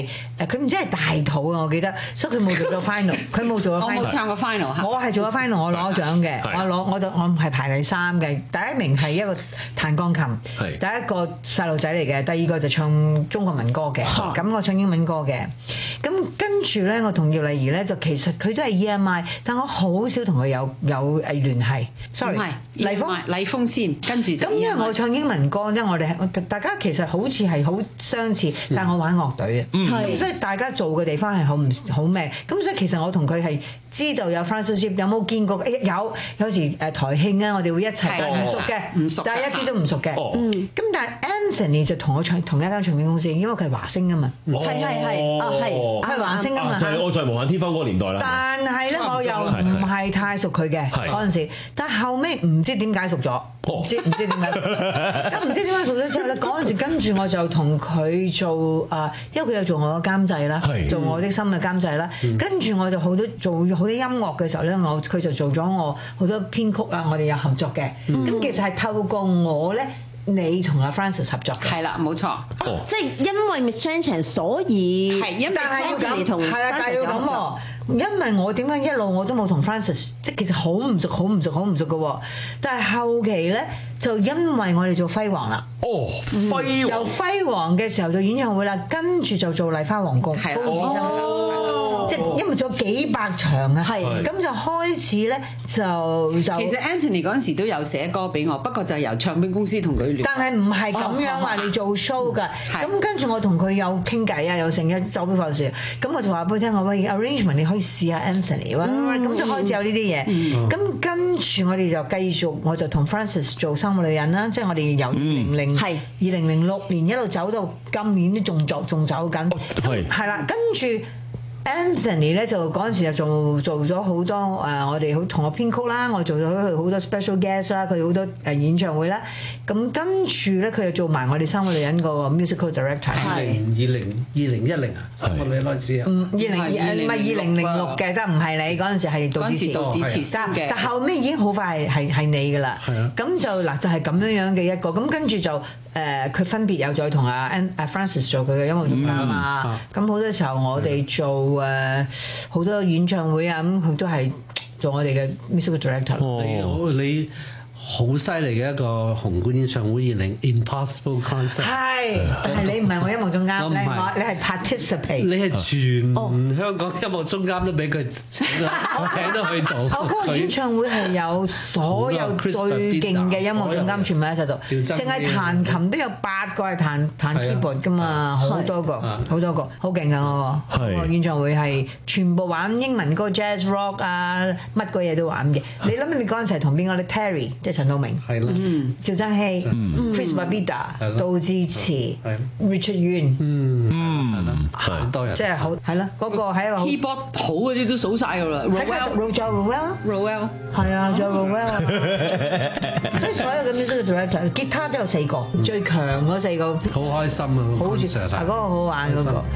誒佢唔知係大肚啊，我記得，所以佢冇做咗 final，佢冇做咗 final。 我冇唱過 final 嚇。 我係做咗 final，我攞獎嘅，我攞我我係排第三嘅，第一名係一個彈鋼琴，第一個細路仔嚟嘅，第二個就唱中國民歌嘅，咁我唱英文歌嘅。咁跟住咧，我同葉麗儀咧就其實佢都係 E M I， 但我好少同佢有有誒聯繫。sorry， 麗峰麗峰先，跟住就。咁因為我唱英文歌，因為我哋係大家其實好似係好相似，但係我玩樂隊嘅，咁所以大家做嘅地方係好唔好咩？咁所以其實我同佢係知道有 friendship， 有冇見過？有有時誒台慶啊，我哋會一齊，但係唔熟嘅，唔熟，但係一啲都唔熟嘅。咁但係 Anthony 就同我唱同一間唱片公司，因為佢係華星啊嘛。係係係，啊係。佢係華星啊嘛， 就係我在無限天方嗰個年代啦。 但係咧，我又唔係太熟佢嘅嗰陣時，但係後尾唔知點解熟咗，唔知唔知點解。咁唔知點解熟咗之後咧，嗰陣時跟住我就同佢做啊，因為佢有做我嘅監製啦，做我的心嘅監製啦。跟住我就好多做好多音樂嘅時候咧，我佢就做咗我好多編曲啊，我哋有合作嘅。咁其實係透過我咧。你同阿 Francis 合作嘅係啦，冇錯。 哦，即係因為 Miss Chan Chan，所以係因為但係要咁同係啊，但係要咁喎。因為我點解一路我都冇同 Francis， 即係其實好唔熟、好唔熟、好唔熟嘅喎。但係後期咧，就因為我哋做輝煌啦。 哦，輝煌由輝煌嘅時候做演唱會啦，跟住就做麗花皇宮，高志森。即係因為做幾百場啊，咁就開始咧就就。 其實 Anthony 嗰陣時都有寫歌俾我，不過就係由唱片公司同佢聯。 但係唔係咁樣話你做 show 㗎，咁跟住我同佢有傾偈啊，有成日周邊發事，咁我就話俾佢聽，我喂 arrangement 你可以試下 Anthony，咁就開始有呢啲嘢。咁跟住我哋就繼續，我就同 Francis 做三個女人啦，即係我哋由二零零係二零零六年一路走到今年都仲做仲走緊，係啦，跟住。Anthony 咧就嗰陣時就做做咗好多誒，我哋好同我編曲啦，我做咗佢好多 special guest 啦，佢好多誒演唱會啦。咁跟住咧，佢又做埋我哋三個女人個 musical director。 二零二零二零一零啊，三個女人開始啊。 嗯，二零二唔係二零零六嘅，即係唔係你嗰陣時係杜子慈。 杜子慈生嘅。 但後尾已經好快係係你㗎啦。係啊。咁就嗱就係咁樣樣嘅一個，咁跟住就誒佢分別有再同阿阿 Francis 做佢嘅音樂總監啊。咁好多時候我哋做。誒好多演唱會啊，咁佢都係做我哋嘅 musical director。 哦，你好犀利嘅一個紅館演唱會，二零 Impossible Concert。 係，但係你唔係我音樂總監，你我你係 participate。 你係全香港音樂總監都俾佢請我請咗去做。 我嗰個演唱會係有所有最勁嘅音樂總監全部喺晒度，淨係彈琴都有八個係彈彈 keyboard 㗎嘛，好多個，好多個，好勁㗎嗰個。嗰個演唱會係全部玩英文歌、jazz rock 啊，乜鬼嘢都玩嘅。你諗你嗰陣時係同邊個咧 Terry？陳道明係啦，趙增熹、Chris Babida、杜志慈、Richard Yuan，嗯嗯，好多人，即係好係啦，嗰個係一個 keyboard 好嗰啲都數晒㗎啦 ，Roel，Roel，Roel，係啊，仲有 Roel，即係所有嘅 music director， 吉他都有四個，最強嗰四個， 好開心啊！ 好似係嗰個好玩嗰個。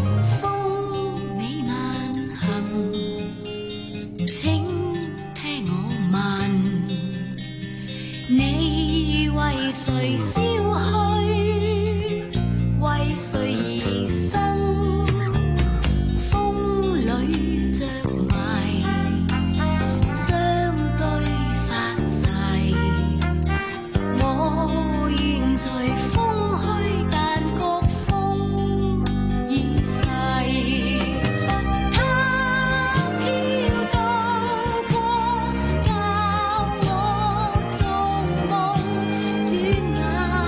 你為誰燒去？為誰而生？風裏着迷，相對發誓。我願隨風去，但覺風已逝。他飄高過教我做夢，轉眼。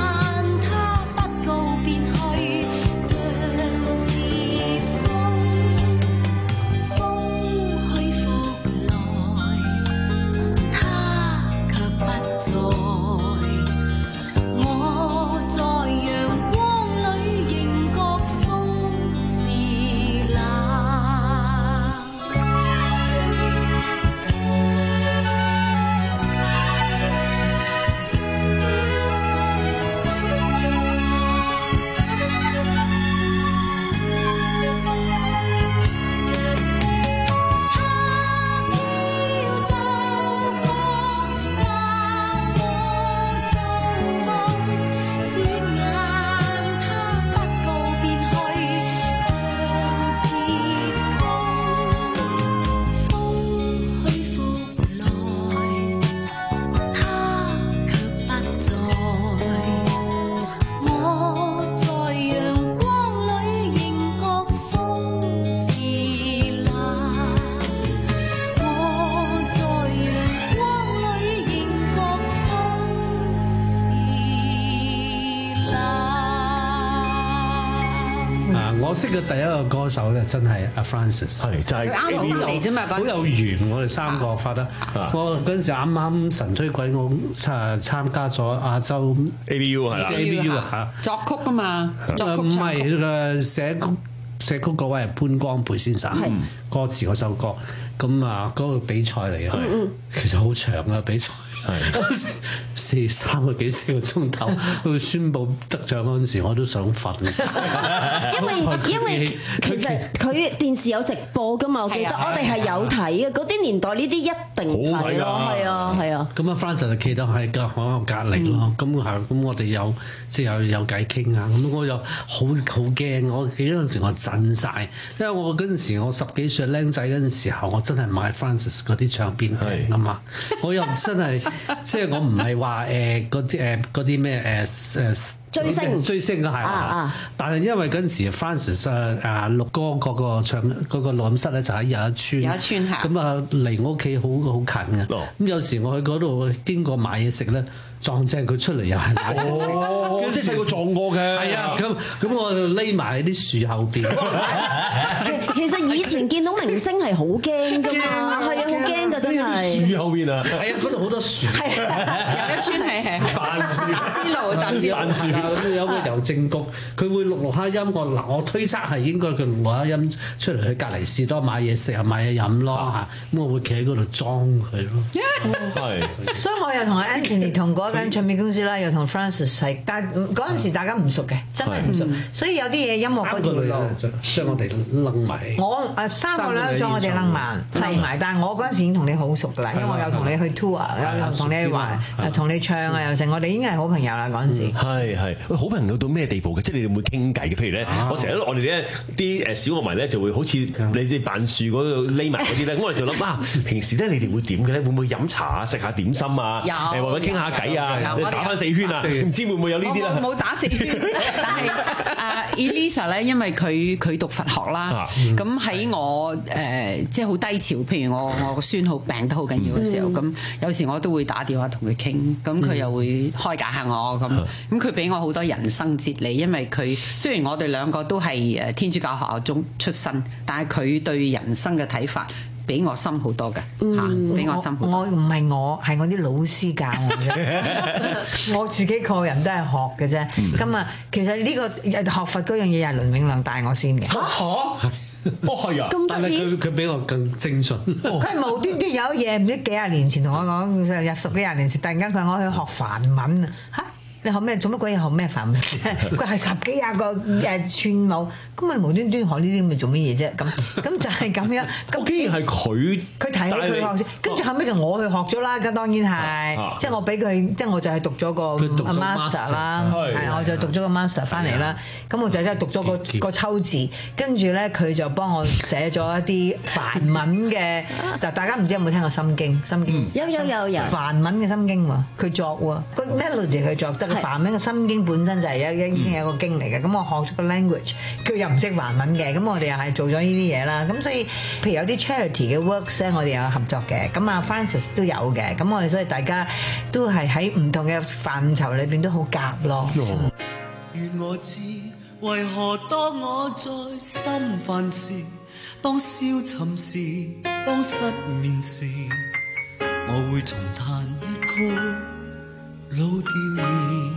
識嘅第一個歌手咧，真係阿 Francis， 係就係啱好嚟啫嘛， 好有緣，我哋三個發得。我嗰陣時啱啱神推鬼我參參加咗亞洲 A B U 係啦 ，A B U 啊， 作曲啊嘛，作曲唔係誒寫曲寫曲嗰位係潘光培先生，歌詞嗰首歌，咁啊嗰個比賽嚟啊，其實好長啊比賽。四三個幾四個鐘頭，佢宣佈得獎嗰陣時，我都想瞓。 因為因為其實佢電視有直播㗎嘛，我記得我哋係有睇嘅。嗰啲年代呢啲一定睇咯，係啊係啊。 咁啊，Francis 就企得喺個海我隔離咯。咁係咁，我哋有即係有有偈傾啊。咁我又好好驚，我記得嗰陣時我震晒，因為我嗰陣時我十幾歲僆仔嗰陣時候，我真係買 Francis 嗰啲唱片聽啊嘛。我又真係。即係我唔係話誒嗰啲誒嗰啲咩誒誒追星追星嘅係啊，但係因為嗰陣時 Francis 誒誒錄歌嗰個唱嗰個錄音室咧就喺又一村， 又一村嚇， 咁啊離我屋企好好近嘅。咁有時我去嗰度經過買嘢食咧，撞正佢出嚟又係買嘢食。 哦，即係細個撞過嘅。 係啊，咁咁我就匿埋喺啲樹後邊。 其實以前見到明星係好驚㗎嘛，係啊，好驚㗎真係。 樹後邊啊， 係啊，嗰度好多樹。 係有一村係係彈樹之路，彈之彈樹有個郵政局，佢會錄錄下音樂。嗱，我推測係應該佢錄下音出嚟去隔離士多買嘢食啊，買嘢飲咯嚇。咁我會企喺嗰度裝佢咯。 係，所以我又同 Anthony 同嗰間唱片公司啦，又同 Francis 係，但嗰陣時大家唔熟嘅，真係唔熟，所以有啲嘢音樂嗰條路將我哋擸埋。 我誒三個女將我哋擸埋，擸埋。但係我嗰陣時已經同你好熟㗎啦，因為我有同你去 tour，又同你去玩，又同你唱啊，又成，我哋已經係好朋友啦嗰陣時。 係係，喂，好朋友到咩地步嘅？即係你哋會傾偈嘅？譬如咧，我成日我哋咧啲誒小樂迷咧就會好似你哋扮樹嗰度匿埋嗰啲咧，咁我哋就諗啊，平時咧你哋會點嘅咧？會唔會飲茶啊、食下點心啊？誒或者傾下偈啊？打翻四圈啊？唔知會唔會有呢啲咧？ 我冇打四圈，但係阿 Elisa 咧，因為佢佢讀佛學啦，咁喺我誒即係好低潮，譬如我我個孫好病得好緊要嘅時候，咁有時我都會打電話同佢傾，咁佢又會開解下我咁，咁佢俾我好多人生哲理，因為佢雖然我哋兩個都係誒天主教學校中出身，但係佢對人生嘅睇法比我深好多嘅嚇，比我深好多。 我唔係我係我啲老師教我啫，我自己個人都係學嘅啫。咁啊，其實呢個學佛嗰樣嘢係倫永亮帶我先嘅。 嚇！哦係啊， 但係佢佢比我更精進。 佢係無端端有嘢，唔知幾廿年前同我講，入十幾廿年前，突然間佢話我去學梵文啊嚇！你學咩？做乜鬼嘢學咩梵文？佢係十幾廿個誒串舞，咁咪無端端學呢啲咁咪做乜嘢啫？咁咁就係咁樣。咁竟然係佢佢提起佢學先，跟住後尾就我去學咗啦。咁當然係，即係我俾佢，即係我就係讀咗個 master 啦，係我就讀咗個 master 翻嚟啦。咁我就真係讀咗個個秋字，跟住咧佢就幫我寫咗一啲梵文嘅嗱，大家唔知有冇聽過心經？心經有有有有梵文嘅心經喎，佢作喎，個 melody 佢作得。梵文嘅心經本身就係一已經係一個經嚟嘅，咁我學咗個 language，佢又唔識梵文嘅，咁我哋又係做咗呢啲嘢啦。咁所以，譬如有啲 charity 嘅 works 咧，我哋有合作嘅。咁啊 Francis 都有嘅，咁我哋所以大家都係喺唔同嘅範疇裏邊都好夾咯。 願我知為何當我在心煩時，當消沉時，當失眠時，我會重彈一曲。老掉兒，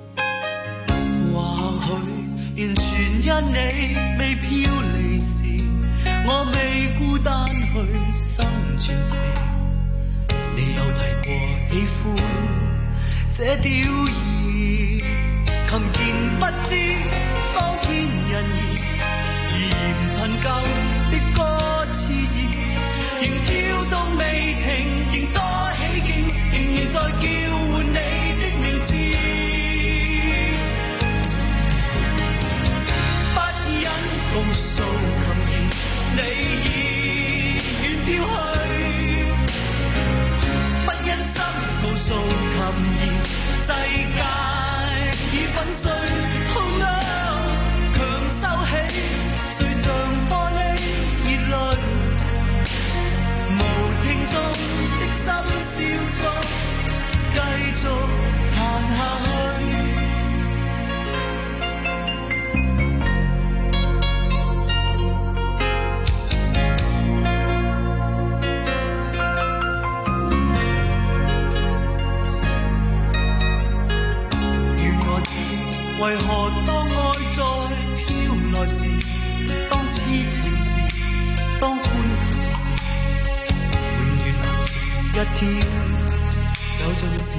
或許完全因你未飄離時，我未孤單去生存時，你有提過喜歡這調兒，琴鍵不知當天人兒，而嫌陳舊的歌詞兒，仍跳動未停，仍多起勁，仍然在叫喚你。告訴琴弦，你已遠飄去，不因心告訴琴弦，世界已粉碎。Oh no， 強收起，誰像玻璃， 為何當愛在飄來時，當痴情時，當歡騰時，永遠難說一天有盡時。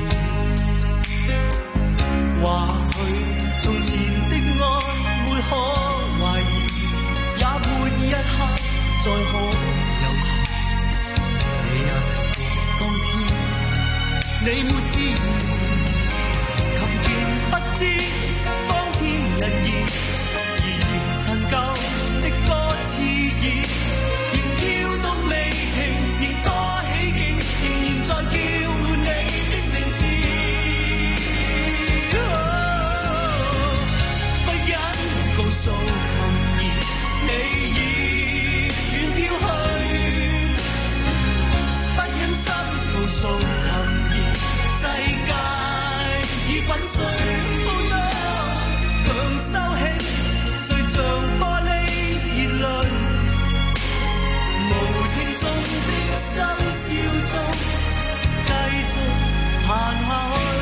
或許從前的愛沒可懷疑，也沒一刻再可猶豫。你也提過當天，你沒知及見不知當天人言，而仍陳舊的歌詞已仍跳動未停，仍多起勁，仍然在叫喚你的名字。不忍告訴含義，你已遠飄去，不忍心告訴含義，世界已粉碎。Oh no， 強收起，誰像玻璃熱淚，無聽眾的深笑中，繼續行下去。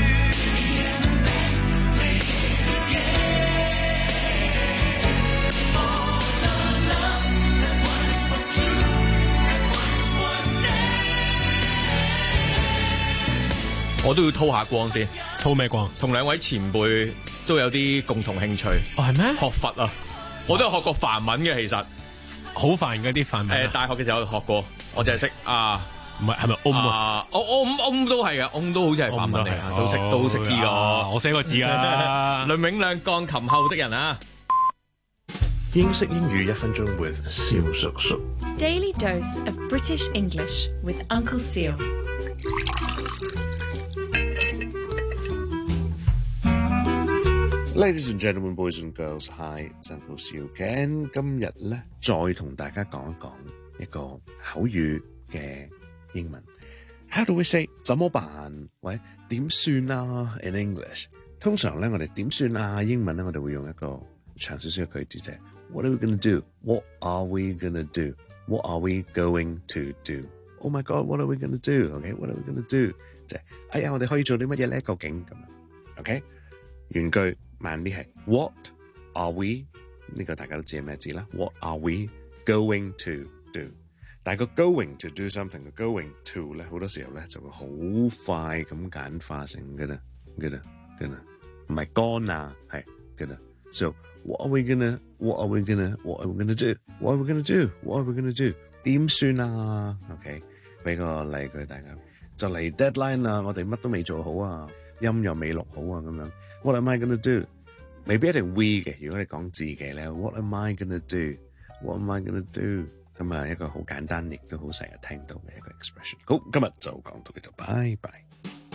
我都要掏下光先， 掏咩光？ 同兩位前輩都有啲共同興趣。 哦，係咩？ 學佛啊，我都有學過梵文嘅，其實好煩嗰啲梵文。 誒，大學嘅時候學過，我淨係識啊， 唔係係咪 om 啊？我我om om 都係嘅，om 都好似係梵文嚟嘅，都識都識啲㗎。 我寫個字啊。 倫永亮鋼琴後的人啊！ 英式英語一分鐘 with 蕭叔叔。 Daily dose of British English with Uncle Seal。 Ladies and gentlemen, boys and girls, hi， 真好笑嘅。今日咧，再同大家講一講一個口語嘅英文。How do we say 怎麼辦？或者點算啊 ？In English， 通常咧我哋點算啊？英文咧我哋會用一個長少少嘅句子啫。What are we gonna do? What are we gonna do? What are we going to do? Oh my God, what are we gonna do? Okay, what are we gonna do? 即係哎呀，我哋可以做啲乜嘢咧？究竟咁樣 ？OK， 原句。慢啲係 What are we？ 呢個大家都知係咩字啦。What are we going to do？ 但係個 going to do something 個 going to 咧，好多時候咧就會好快咁簡化成嘅啦，嘅啦，嘅啦，唔係 gone 啊，係嘅啦。So what are we gonna? What are we gonna? What are we gonna do? What are we gonna do? What are we gonna do? 點算啊 ？OK， 俾個例句大家，就嚟 deadline 啦，我哋乜都未做好啊，音又未錄好啊，咁樣。What am I gonna do？ 未必一定 we 嘅，如果你講自己咧 ，What am I gonna do？What am I gonna do？ 咁啊，一個好簡單，亦都好成日聽到嘅一個 expression。好，今日就講到呢度，拜拜。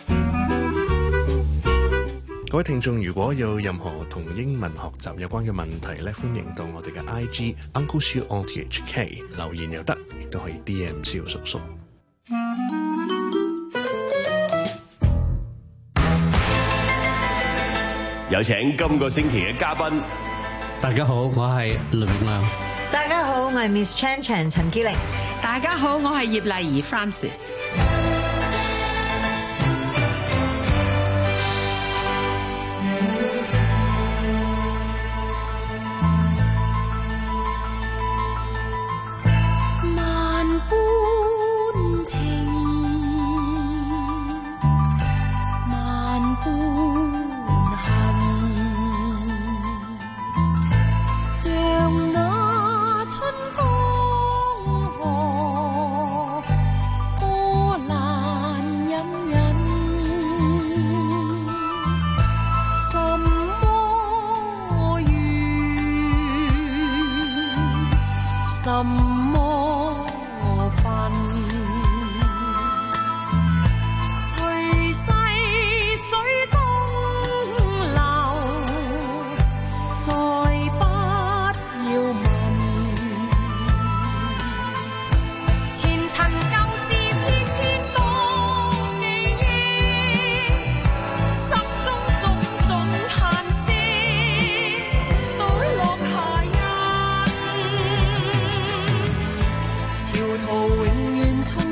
各位聽眾，如果有任何同英文學習有關嘅問題咧，歡迎到我哋嘅 I G Uncle Siu O T H K 留言又得，亦都可以 D M 蕭叔叔。 有請今個星期嘅嘉賓。 大家好，我係倫永亮。 大家好，我係 Miss Chan Chan 陳潔靈。 大家好，我係葉麗儀 Francis。 什麼分？隨逝水東流，再不要問。前塵舊事偏偏多記憶，心中種種嘆息都落下印。潮途永遠匆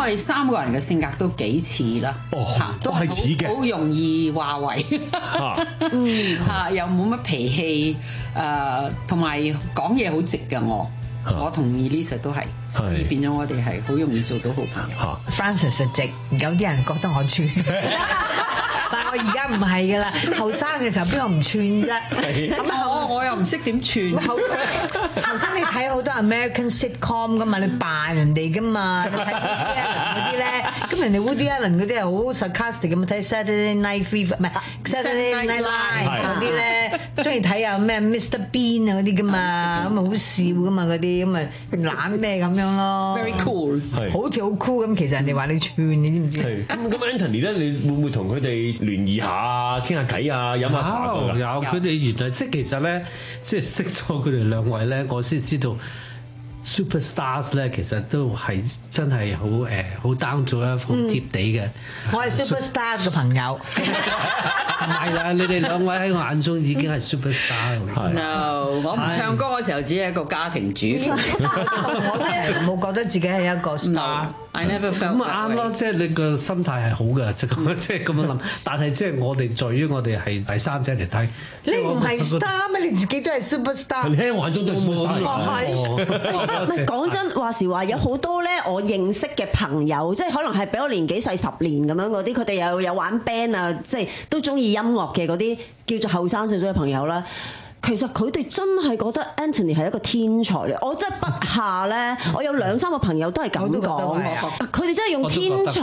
我哋三個人嘅性格都幾似啦，嚇，都係似嘅，好容易話為，嗯嚇，又冇乜脾氣，誒，同埋講嘢好直㗎我。我同 Elisa 都係，所以變咗我哋係好容易做到好朋友。 Francis 係直，有啲人覺得我串，但係我而家唔係噶啦。後生嘅時候邊個唔串啫？ 咁我我又唔識點串。 後生後生你睇好多 American sitcom 噶嘛，你扮人哋噶嘛，你睇 Woody Allen 嗰啲咧，咁人哋 Woody Allen 嗰啲係好 sarcastic 咁睇 Saturday Night Fever 唔係 Saturday Night Live 嗰啲咧，中意睇啊咩 Mister Bean 啊嗰啲噶嘛，咁啊好笑噶嘛嗰啲。咁啊懶咩咁樣咯 ，very cool， 好似好 cool 咁。其實人哋話你串，你知唔知？ 咁咁 Anthony 咧，你會唔會同佢哋聯誼下、傾下偈啊、飲下茶㗎？ 有佢哋原來即係其實咧，即係識咗佢哋兩位咧，我先知道 superstars 咧，其實都係真係好誒好 down to earth 好貼地嘅。 我係 superstars 嘅朋友。 唔係啦，你哋兩位喺我眼中已經係 superstar。 No， 我唔唱歌嘅時候只係一個家庭主婦。 我咧冇覺得自己係一個 star。I never felt 咁啊啱咯，即係你個心態係好嘅，即係咁即係咁樣諗。但係即係我哋在於我哋係第三者嚟睇。 你唔係 star 咩？你自己都係 superstar。 你喺我眼中都係 superstar。 唔係講真話時話，有好多咧我認識嘅朋友，即係可能係比我年紀細十年咁樣嗰啲，佢哋又有玩 band 啊，即係都中意音樂嘅嗰啲叫做後生少少嘅朋友啦。其實佢哋真係覺得 Anthony 係一個天才嚟，我真係筆下咧，我有兩三個朋友都係咁講，佢哋真係用天才，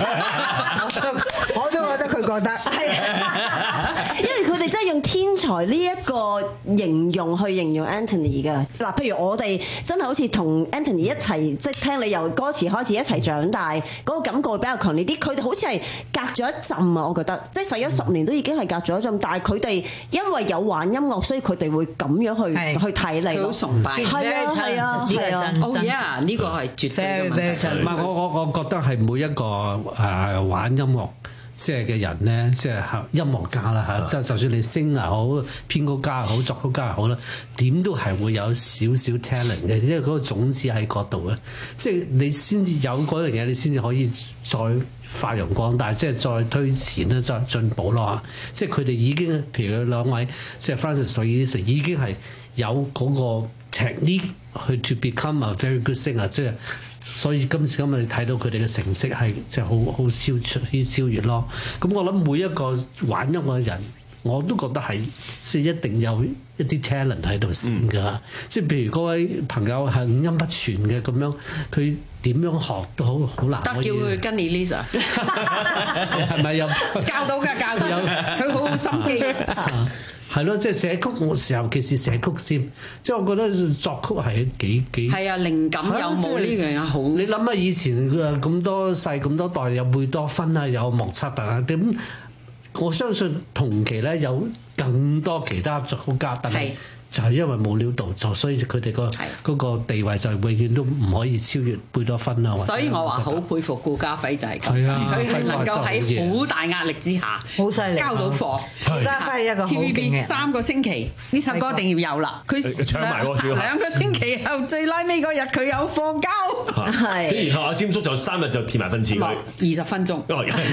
我都覺得佢覺得係， 因為佢哋真係用天才呢一個形容去形容 Anthony 嘅。嗱，譬如我哋真係好似同 Anthony 一齊，即係聽你由歌詞開始一齊長大，嗰個感覺會比較強烈啲。佢哋好似係隔咗一陣啊，我覺得，即係使咗十年都已經係隔咗一陣，但係佢哋因為有玩音樂，所以佢哋會咁樣去去睇你， 好崇拜， 係啊係啊係啊， 哦呀，呢個係絕對嘅問題。 唔係我我我覺得係每一個誒玩音樂即係嘅人咧，即係音樂家啦嚇，即係就算你聲又好，編曲家又好，作曲家又好啦，點都係會有少少 talent 嘅，因為嗰個種子喺嗰度咧，即係你先至有嗰樣嘢，你先至可以再發揚光大，即係再推前咧，再進步咯。即係佢哋已經，譬如兩位，即係 Francis 同 Elisa 已經係有嗰個 technique 去 to become a very good singer，即係所以今時今日你睇到佢哋嘅成績係即係好好超出超越咯。咁我諗每一個玩音樂嘅人，我都覺得係即係一定有一啲 talent 喺度先㗎。嗯、即係譬如嗰位朋友係五音不全嘅咁樣，佢點樣學都好好難。 得叫佢跟 Elisa， 係咪有教到㗎？教到佢好好心機。 係咯，即係寫曲，我尤其是寫曲先，即係我覺得作曲係幾幾係啊，靈感有冇呢樣嘢好？ 你諗下以前咁多世咁多代，有貝多芬啊，有莫扎特啊，咁我相信同期咧有更多其他作曲家，但係就係因為冇料到，就所以佢哋個嗰個地位就永遠都唔可以超越貝多芬啦。 所以我話好佩服顧嘉輝就係咁，佢係能夠喺好大壓力之下， 好犀利交到貨。 顧嘉輝係一個好勁嘅 T V B 三個星期呢首歌一定要有啦，佢搶埋喎， 兩個星期後最拉尾嗰日佢有貨交， 係。咁然後阿詹叔就三日就填埋份詞佢， 二十分鐘。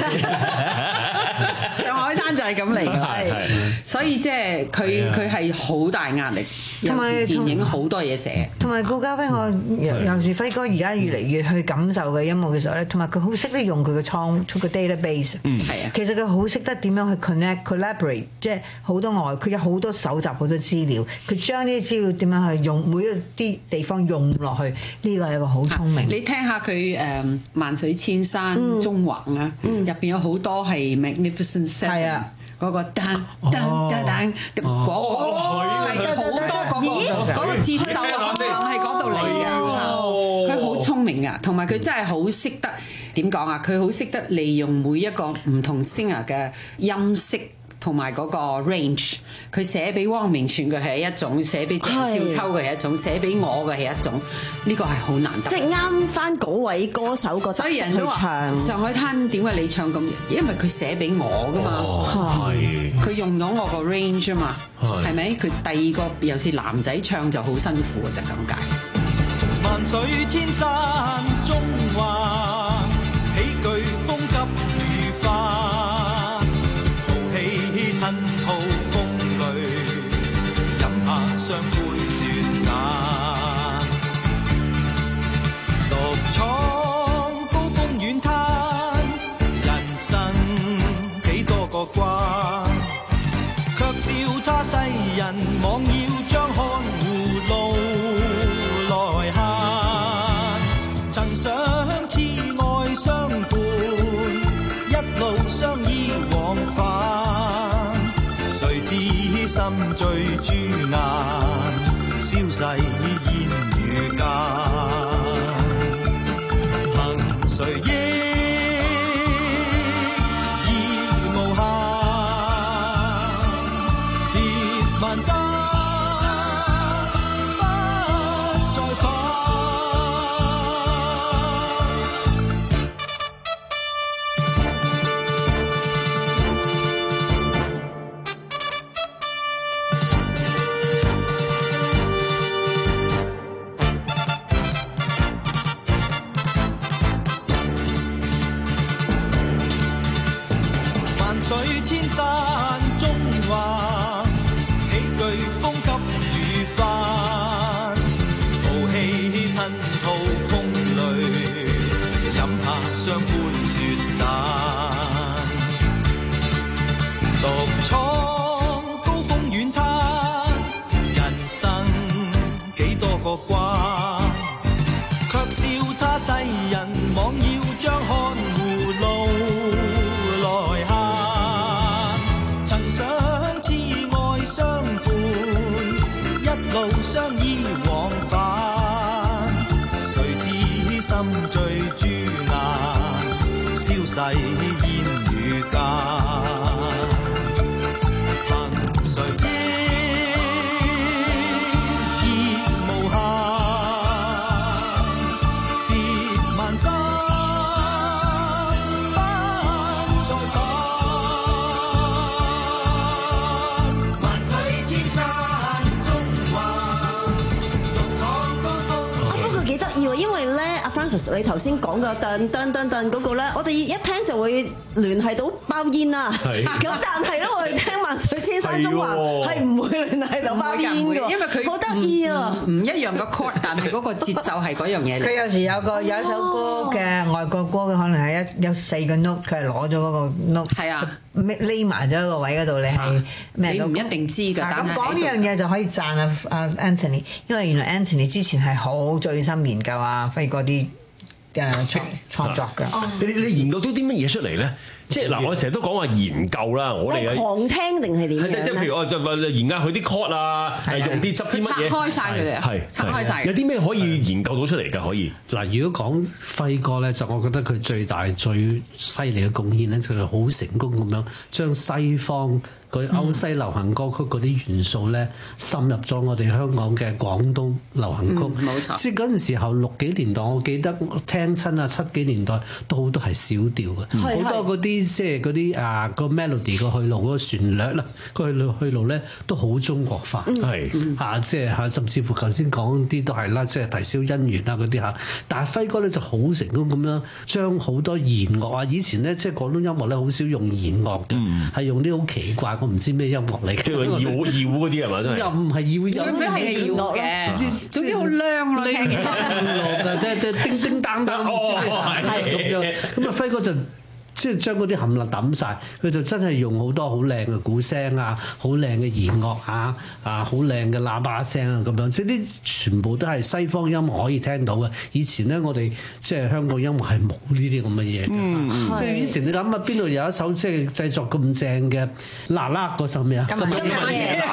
上海灘就係咁嚟嘅，所以即係佢佢係好大壓力，有時電影好多嘢寫。 同埋顧嘉輝，我尤其是輝哥而家越嚟越去感受嘅音樂嘅時候咧，同埋佢好識得用佢嘅創出個 database。嗯，係啊。其實佢好識得點樣去 connect、collaborate，即係好多外，佢有好多搜集好多資料，佢將呢啲資料點樣去用每一啲地方用落去，呢個係一個好聰明。 你聽下佢誒萬水千山縱橫啊，入邊有好多係 Magnificent Seven，嗰個噔噔噔噔，嗰個係好多嗰個嗰個節奏啊，係嗰度嚟㗎。佢好聰明啊，同埋佢真係好識得點講啊，佢好識得利用每一個唔同 singer 嘅音色。同埋嗰個 range，佢寫俾汪明荃嘅係一種，寫俾鄭少秋嘅係一種，寫俾我嘅係一種，呢個係好難得。 即係啱翻嗰位歌手個特色去唱。所以人都話上海灘點解你唱咁？因為佢寫俾我噶嘛，佢、哦、用咗我個 range 啊嘛，係咪？佢第二個尤其是男仔唱就好辛苦嘅就咁解。 萬水千山縱橫， 曾想痴愛相伴，一路相依往返，誰知心醉朱顏，消逝煙雨間。憑誰憶意無限，別萬山。水千山中橫，幾句風急雨翻，豪氣吞吐風雷，飲下雙杯雪盞，獨闖高峰遠灘，人生幾多個關，卻笑他世人妄要將看護路來行。路相依往返，誰知心醉朱顏，消逝煙雨間。憑誰憶意無限，別萬山不再返，萬水千山。 幾得意喎，因為咧，阿 Francis 你頭先講嘅噔噔噔噔嗰個咧，我哋一聽就會聯繫到包煙啦。咁但係咧，我哋聽萬水千山中華係唔會聯繫到包煙嘅， 因為佢好得意啊！ 唔一樣嘅 chord， 但係嗰個節奏係嗰樣嘢。 佢有時有個有一首歌嘅外國歌嘅，可能係一有四個 note，佢係攞咗嗰個 note， 係啊，匿埋咗一個位嗰度，你係咩？ 你唔一定知㗎。 咁講呢樣嘢就可以讚阿阿 Anthony， 因為原來 Anthony 之前係好醉心研究啊輝哥啲誒創創作㗎。 你你研究咗啲乜嘢出嚟咧？即係嗱，我成日都講話研究啦，我哋狂聽定係點樣？ 即係譬如我就話研究佢啲 chord 啊，用啲執啲乜嘢， 拆開晒佢哋， 係拆開晒。 有啲咩可以研究到出嚟㗎？可以嗱，如果講輝哥咧，就我覺得佢最大最犀利嘅貢獻咧，就係好成功咁樣將西方嗰歐西流行歌曲嗰啲元素咧，滲入咗我哋香港嘅廣東流行曲。 冇錯。 即係嗰陣時候六幾年代，我記得聽親啊七幾年代都好多係小調嘅，好多嗰啲即係嗰啲啊個 melody 個去路嗰個旋律啦，個去路去路咧都好中國化。係嚇，即係嚇，甚至乎頭先講啲都係啦，即係啼笑姻緣啊嗰啲嚇。但係輝哥咧就好成功咁樣將好多弦樂啊，以前咧即係廣東音樂咧好少用弦樂嘅，係用啲好奇怪。我唔知咩音樂嚟嘅， 即係搖搖嗰啲係嘛？真係又唔係搖， 有咩係搖嘅？總之好靚咯，聽嘅，叮叮當當，係咁樣。咁啊，輝哥就即係將嗰啲冚唪唥抌晒，佢就真係用好多好靚嘅鼓聲啊，好靚嘅弦樂啊，啊好靚嘅喇叭聲啊咁樣，即係啲全部都係西方音樂可以聽到嘅。以前咧，我哋即係香港音樂係冇呢啲咁嘅嘢嘅，即係以前你諗下邊度有一首即係製作咁正嘅嗱嗱嗰首咩啊？咁嘢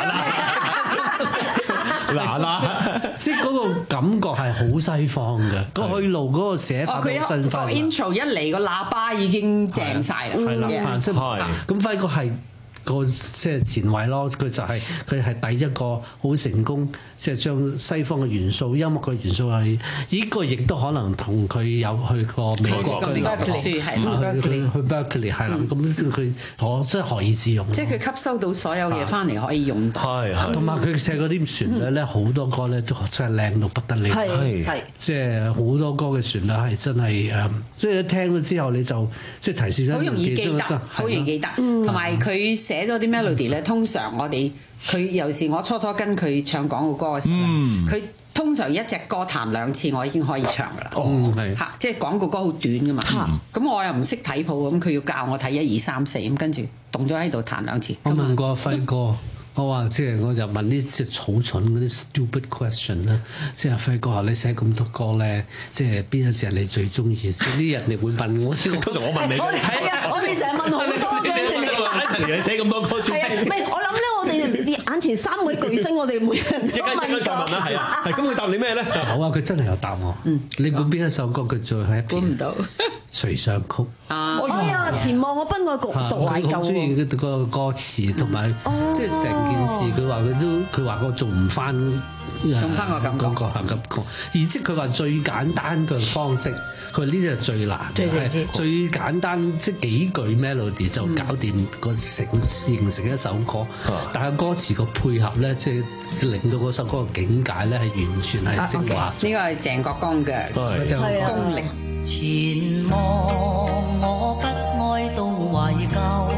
嗱嗱，即係嗰個感覺係好西方嘅，個去路嗰個寫法好新化。 個 intro 一嚟個喇叭已經正晒啦， 係啦，即係咁輝哥係個即係前衛咯，佢就係佢係第一個好成功，即係將西方嘅元素、音樂嘅元素係，呢個亦都可能同佢有去過美國嘅讀書，係去去 Berkeley 係啦，咁佢可即係何以自用？ 即係佢吸收到所有嘢翻嚟可以用到， 係同埋佢寫嗰啲旋律咧，好多歌咧都真係靚到不得了， 係係即係好多歌嘅旋律係真係誒，即係一聽咗之後你就即係提示咗， 好容易記得，好容易記得，同埋佢寫咗啲 melody 咧，通常我哋佢有時我初初跟佢唱廣告歌嘅時候，佢、嗯、通常一隻歌彈兩次，我已經可以唱噶啦。哦，係嚇，即係廣告歌好短噶嘛。咁、嗯、我又唔識睇譜，咁佢要教我睇一二三四，咁跟住動咗喺度彈兩次。 我問過輝哥。 我話即係我就問啲即係草蠢嗰啲 stupid question 啦，即係輝哥你寫咁多歌咧，即係邊一隻你最中意？即係啲人哋會問我，通常我問你， 係啊，我哋成日問好多嘅， 你寫咁多歌， 係啊，唔係我諗咧，我哋眼前三位巨星，我哋每人都問過。 問啦，係啊，係咁佢答你咩咧？ 好啊，佢真係有答我。嗯，你估邊一首歌佢最係？ 估唔到。 隨想曲。 啊！哎呀，前望我奔愛獨獨懷舊。 好中意嗰個歌詞同埋，即係成件事。佢話佢都佢話我做唔翻，做唔翻個感覺。 嗰個感覺。而即係佢話最簡單嘅方式，佢話呢啲係最難嘅，最簡單即係幾句 melody 就搞掂個成形成一首歌。但係歌詞個配合咧，即係令到嗰首歌嘅境界咧係完全係升華。 呢個係鄭國江嘅功力。 前望我不愛到懷舊，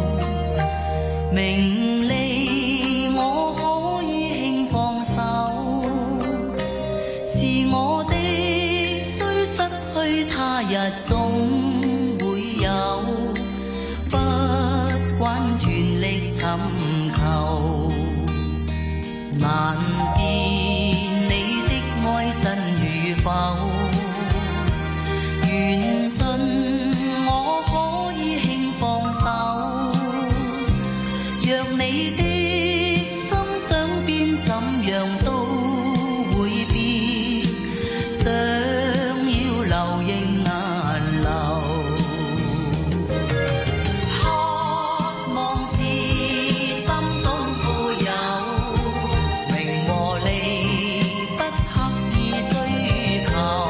名利我可以輕放手，是我的雖失去他日總會有，不管全力尋求，難辨你的愛真與否。緣盡我可以輕放手，若你的心想變怎樣都會變，想要流仍難流，渴望是心中富有，名和利不刻意追求。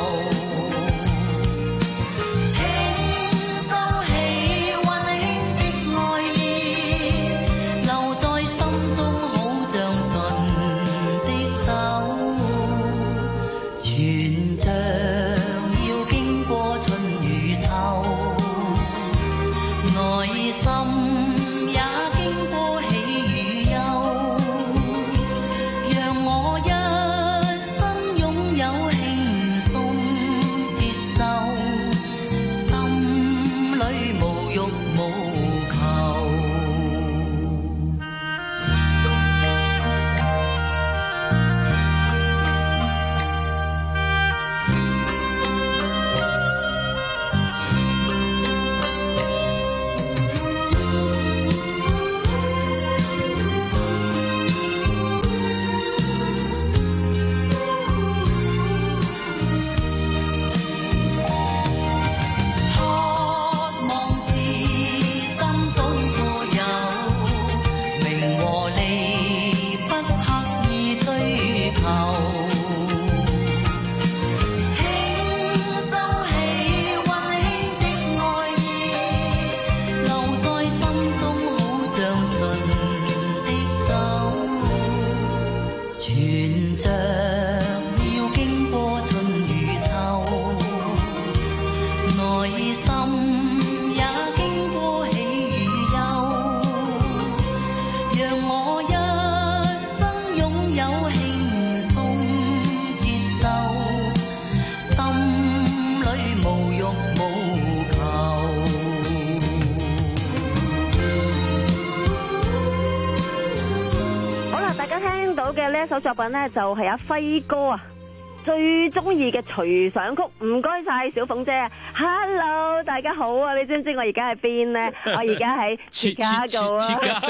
呢首作品咧就係阿輝哥啊最中意嘅隨想曲，唔該晒小鳳姐。Hello， 大家好啊！你知唔知我而家喺邊咧？我而家喺芝加哥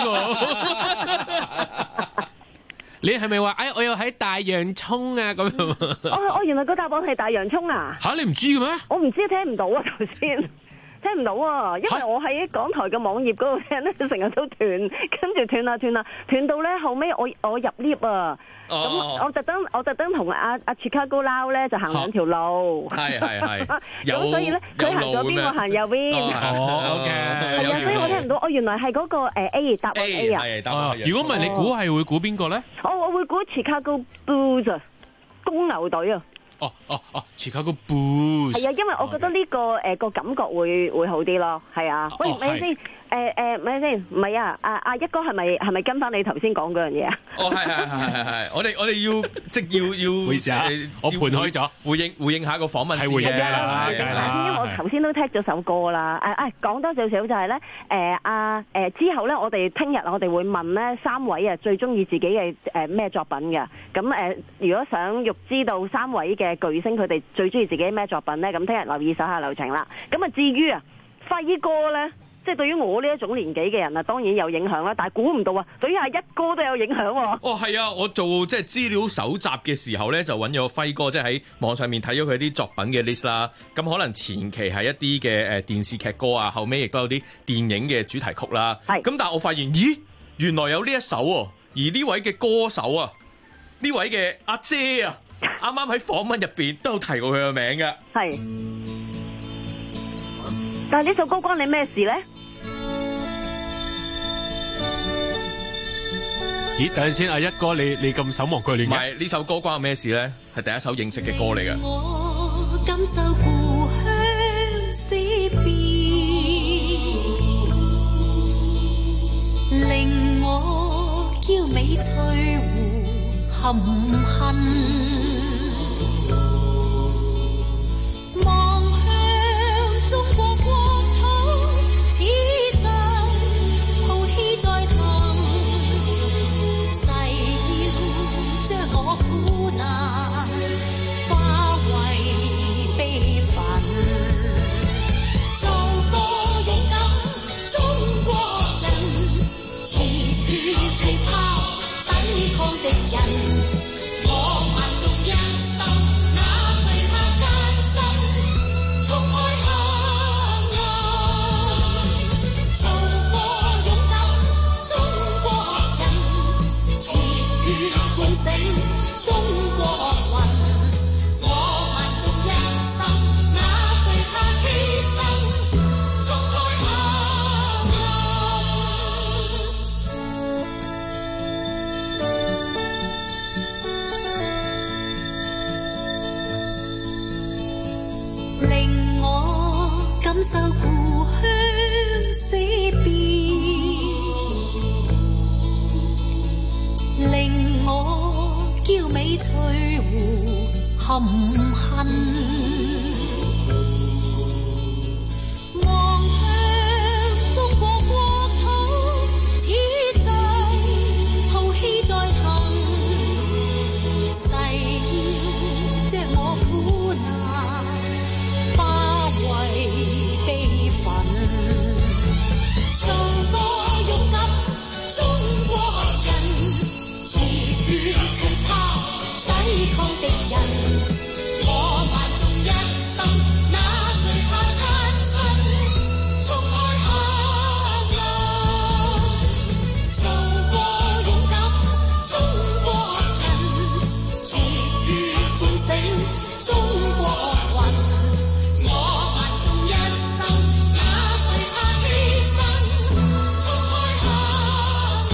啊！ 你係咪話哎我又喺大洋涌啊咁樣？ 哦哦，原來個答案係大洋涌啊！ 吓，你唔知嘅咩？ 我唔知，聽唔到啊頭先。聽唔到啊，因為我喺港台嘅網頁嗰度聽咧，成日都斷，跟住斷啊斷啊，斷到咧後尾我我入 lift 啊，咁、哦、我特登我特登同阿阿 Chicago Now 咧就行兩條路， 係係係， 咁所以咧佢行左邊我行右邊， 哦 OK， 係啊，所以我聽唔到，哦原來係嗰個誒 A 答案 A 啊， 係答案。如果唔係你估係會估邊個咧？ 我我會估 Chicago Blues 啊，公牛隊啊。 哦哦哦 Chicago Bulls 係啊，因為我覺得呢、這個誒個、呃、感覺會會好啲咯，係啊。喂，咪先，誒誒，咪先，唔係啊，阿阿一哥係咪係咪跟翻你頭先講嗰樣嘢啊？ 哦，係係係係係，我哋我哋要即係要要， 回事啊！我盤開咗， 回應回應下個訪問先嘅， 係啦，因為我頭先都聽咗首歌啦，誒誒，講多少少就係咧，誒阿誒之後咧，我哋聽日我哋會問咧三位啊最中意自己嘅誒咩作品嘅，咁誒如果想欲知道三位嘅巨星佢哋最中意自己咩作品咧，咁聽日留意手下留情啦。咁啊至於啊輝哥咧。即係對於我呢一種年紀嘅人啊，當然有影響啦。但係估唔到啊，對於阿一哥都有影響喎。 哦，係啊，我做即係資料搜集嘅時候咧，就揾咗輝哥，即係喺網上面睇咗佢啲作品嘅 list 啦。咁可能前期係一啲嘅誒電視劇歌啊，後尾亦都有啲電影嘅主題曲啦。係。咁但係我發現，咦，原來有呢一首喎，而呢位嘅歌手啊，呢位嘅阿姐啊，啱啱喺訪問入邊都有提過佢嘅名嘅。 係。但係呢首歌關你咩事咧？ 咦，等陣先，阿一哥，你你咁手忙腳亂嘅？ 唔係，呢首歌關我咩事咧？係第一首認識嘅歌嚟嘅。 我感受故鄉思別，令我嬌美翠湖含恨，望向中國國土，此際浩氣在騰。苦難化為悲憤，做個勇敢中國人，持血氣魄抵抗敵人。我萬眾一心，哪懼怕艱辛，衝開黑暗。做個勇敢中國人，持血清醒。中國魂，我萬眾一心，哪懼怕犧牲，衝開黑暗，令我感受故鄉死別，令我嬌美翠湖含恨，望向中國國土，此際浩氣在騰，誓要將我苦難化為悲憤，做個勇敢中國人，持血氣魄抵抗敵人。我萬眾一心，哪懼怕艱辛，衝開黑暗。做個勇敢中國人，持血清醒中國魂。我萬眾一心，哪懼怕犧牲，衝開黑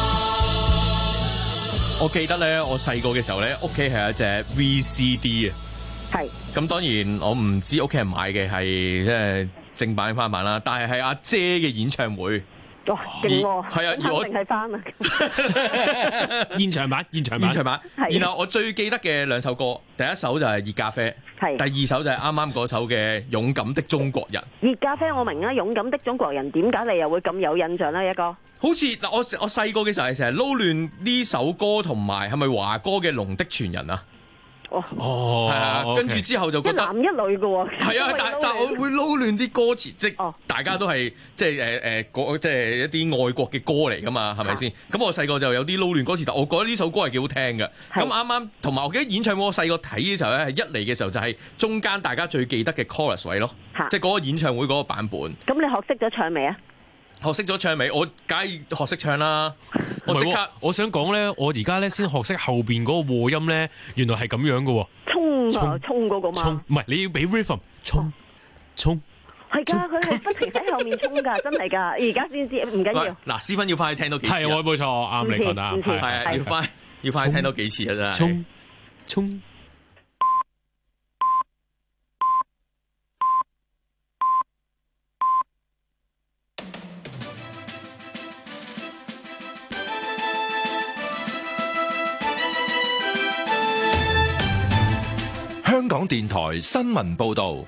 暗。 我記得咧，我細個嘅時候咧，屋企係有一隻 V C D 啊。 係。 咁當然我唔知屋企人買嘅係即係正版翻版啦，但係係阿姐嘅演唱會。 哇，勁喎！ 係啊，而我肯定係翻啊！ 現場版，現場版， 現場版。 係然後我最記得嘅兩首歌，第一首就係熱咖啡， 係。 第二首就係啱啱嗰首嘅《勇敢的中國人》。 熱咖啡我明啊，勇敢的中國人點解你又會咁有印象咧？一哥。 好似嗱，我我細個嘅時候係成日撈亂呢首歌同埋係咪華哥嘅《龍的傳人》啊？ 哦， 係啊，跟住之後就覺得一男一女嘅喎。 係啊，但但我會撈亂啲歌詞，即係大家都係即係誒誒即係一啲愛國嘅歌嚟噶嘛，係咪先？咁我細個就有啲撈亂歌詞，但我覺得呢首歌係幾好聽嘅。咁啱啱同埋我記得演唱會，我細個睇嘅時候咧，係一嚟嘅時候就係中間大家最記得嘅 chorus 位咯，即係嗰個演唱會嗰個版本。 咁你學識咗唱未啊？ 學識咗唱未？我梗係學識唱啦！我即刻， 我想講咧，我而家咧先學識後邊嗰個和音咧，原來係咁樣嘅喎。 衝啊，衝嗰個嘛。 衝，唔係你要俾 rhythm，衝，衝。 係㗎，佢係不停喺後面衝㗎，真係㗎。而家先知，唔緊要。 嗱，思芬要翻去聽多幾次。 係，我冇錯，啱你講得， 係啊，要翻要翻去聽多幾次啊，真係。 衝，衝。 港電台新聞報導。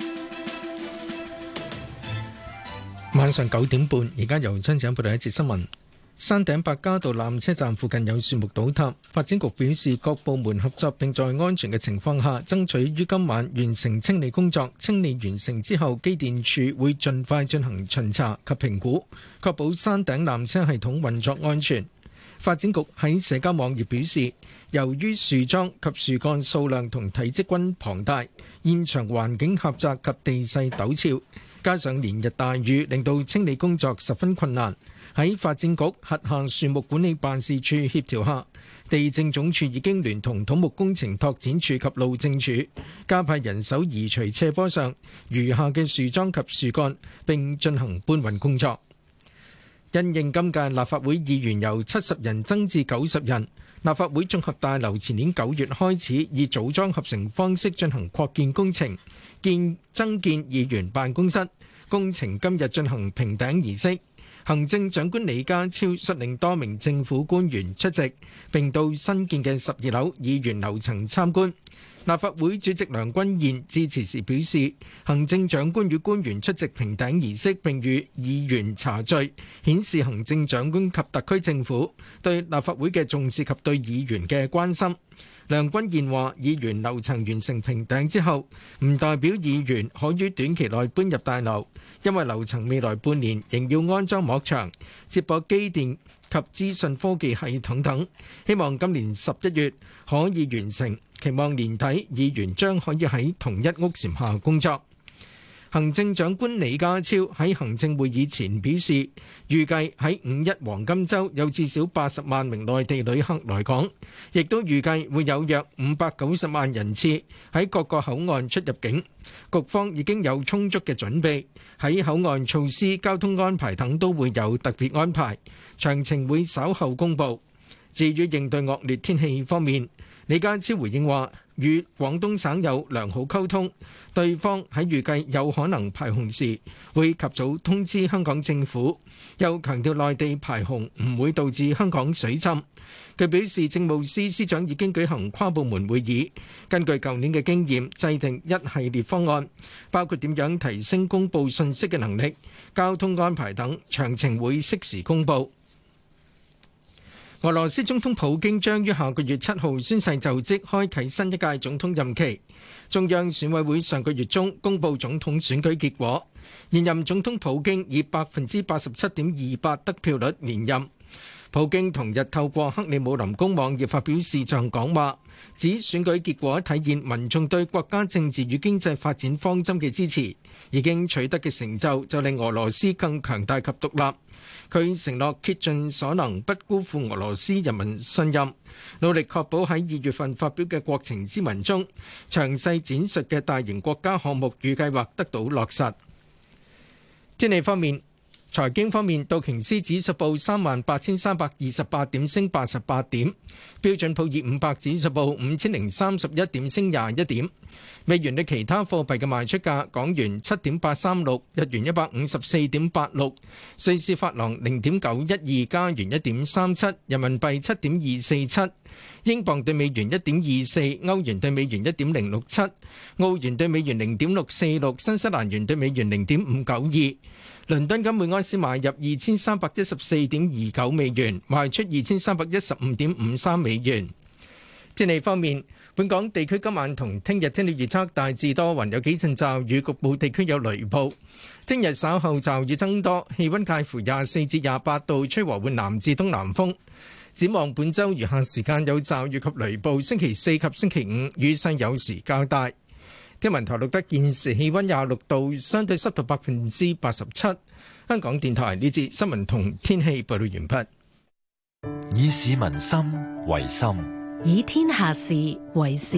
晚上九點半，而家由張子欣報道一節新聞。山頂白加道纜車站附近有樹木倒塌，發展局表示各部門合作，並在安全嘅情況下，爭取於今晚完成清理工作。清理完成之後，機電署會盡快進行巡查及評估，確保山頂纜車系統運作安全。發展局喺社交網頁表示，由於樹樁及樹幹數量同體積均龐大，現場環境狹窄及地勢陡峭，加上連日大雨，令到清理工作十分困難。喺發展局轄下樹木管理辦事處協調下，地政總署已經聯同土木工程拓展署及路政署，加派人手移除斜坡上餘下嘅樹樁及樹幹，並進行搬運工作。因應今屆立法會議員由七十人增至九十人，立法會綜合大樓前年九月開始以組裝合成方式進行擴建工程，建增建議員辦公室。工程今日進行平頂儀式。行政長官李家超率領多名政府官員出席，並到新建嘅十二樓議員樓層參觀。立法會主席梁君彥致辭時表示，行政長官與官員出席平頂儀式並與議員茶敘，顯示行政長官及特區政府對立法會嘅重視及對議員嘅關心。梁君彥話：議員樓層完成平頂之後，唔代表議員可於短期內搬入大樓，因為樓層未來半年仍要安裝幕牆、接駁機電及資訊科技系統等，希望今年十一月可以完成，期望年底議員將可以喺同一屋檐下工作。行政長官李家超喺行政會議前表示，預計喺五一黃金週有至少八十萬名內地旅客來港，亦都預計會有約五百九十萬人次喺各個口岸出入境。局方已經有充足嘅準備，喺口岸措施、交通安排等都會有特別安排，詳情會稍後公佈。至於應對惡劣天氣方面，李家超回應話，與廣東省有良好溝通，對方喺預計有可能排洪時會及早通知香港政府，又強調內地排洪唔會導致香港水浸。佢表示，政務司司長已經舉行跨部門會議，根據舊年嘅經驗，制定一系列方案，包括點樣提升公佈信息嘅能力、交通安排等，詳情會適時公佈。俄羅斯總統普京將於下個月七號宣誓就職，開啟新一屆總統任期。中央選委會上個月中公佈總統選舉結果，現任總統普京以百分之八十七點二八得票率連任。普京同日透過克里姆林宮網頁發表視像講話，指選舉結果體現民眾對國家政治與經濟發展方針嘅支持，已經取得嘅成就就令俄羅斯更強大及獨立。佢承諾竭盡所能，不辜負俄羅斯人民信任，努力確保喺二月份發表嘅國情咨文中詳細展述嘅大型國家項目與計劃得到落實。天氣方面，財經方面，道瓊斯指數報三萬八千三百二十八點，升八十八點；標準普爾五百指數報五千零三十一點，升廿一點。美元對其他貨幣嘅賣出價：港元七點八三六，日元一百五十四點八六，瑞士法郎零點九一二，加元一點三七，人民幣七點二四七，英鎊對美元一點二四，歐元對美元一點零六七，澳元對美元零點六四六，新西蘭元對美元零點五九二。倫敦金每安士買入二千三百一十四點二九美元，賣出二千三百一十五點五三美元。天氣方面，本港地區今晚同聽日天氣預測大致多雲，有幾陣驟雨，局部地區有雷暴。聽日稍後驟雨增多，氣溫介乎廿四至廿八度，吹和緩南至東南風。展望本週餘下時間有驟雨及雷暴，星期四及星期五雨勢有時較大。天文台錄得現時氣溫廿六度，相對濕度百分之八十七。香港電台呢節新聞同天氣報道完畢。 以市民心為心， 以天下事為事。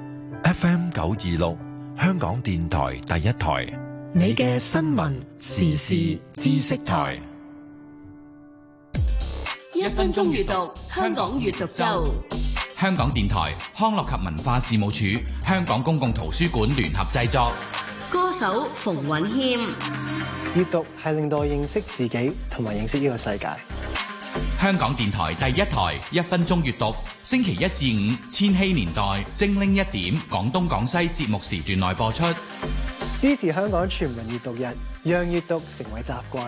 F M 九二六，香港電台第一台， 你嘅新聞時事知識台。 一分鐘閱讀，香港閱讀周。 香港電台、康樂及文化事務署、香港公共圖書館聯合製作。 歌手馮允謙。 閱讀係令到我認識自己同埋認識呢個世界。 香港電台第一台一分鐘閱讀，星期一至五千禧年代精靈一點，廣東廣西節目時段內播出。 支持香港全民閱讀日，讓閱讀成為習慣。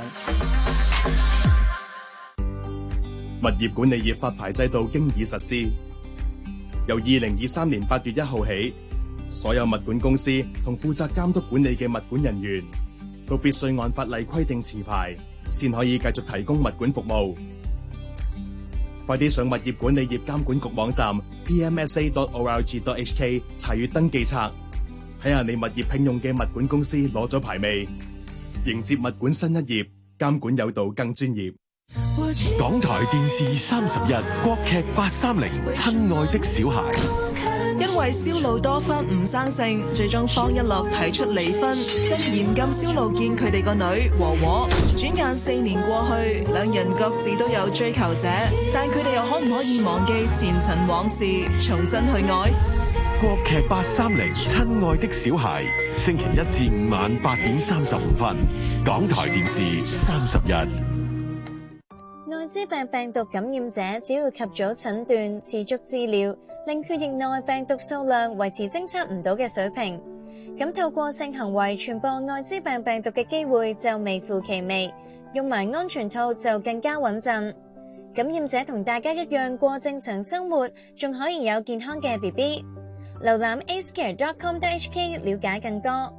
物業管理業發牌制度經已實施，由二零二三年八月一號起，所有物管公司同負責監督管理嘅物管人員都必須按法例規定持牌，先可以繼續提供物管服務。快啲上物業管理業監管局網站 p m s a dot org dot h k 查閱登記冊，睇下你物業聘用嘅物管公司攞咗牌未？迎接物管新一頁，監管有道更專業。 港台電視三十日國劇八三零《親愛的小孩》。 因為銷路多婚唔生性，最終方一樂提出離婚，更嚴禁銷路見佢哋個女和和。轉眼四年過去，兩人各自都有追求者，但佢哋又可唔可以忘記前塵往事，重新去愛？ 國劇八三零《親愛的小孩》，星期一至五晚八點三十五分，港台電視三十日。 艾滋病病毒感染者只要及早診斷、持續治療，令血液內病毒數量維持偵測唔到嘅水平，咁透過性行為傳播艾滋病病毒嘅機會就微乎其微，用埋安全套就更加穩陣。感染者同大家一樣過正常生活，仲可以有健康嘅 B B。瀏覽 a c e c a r e dot com dot h k 了解更多。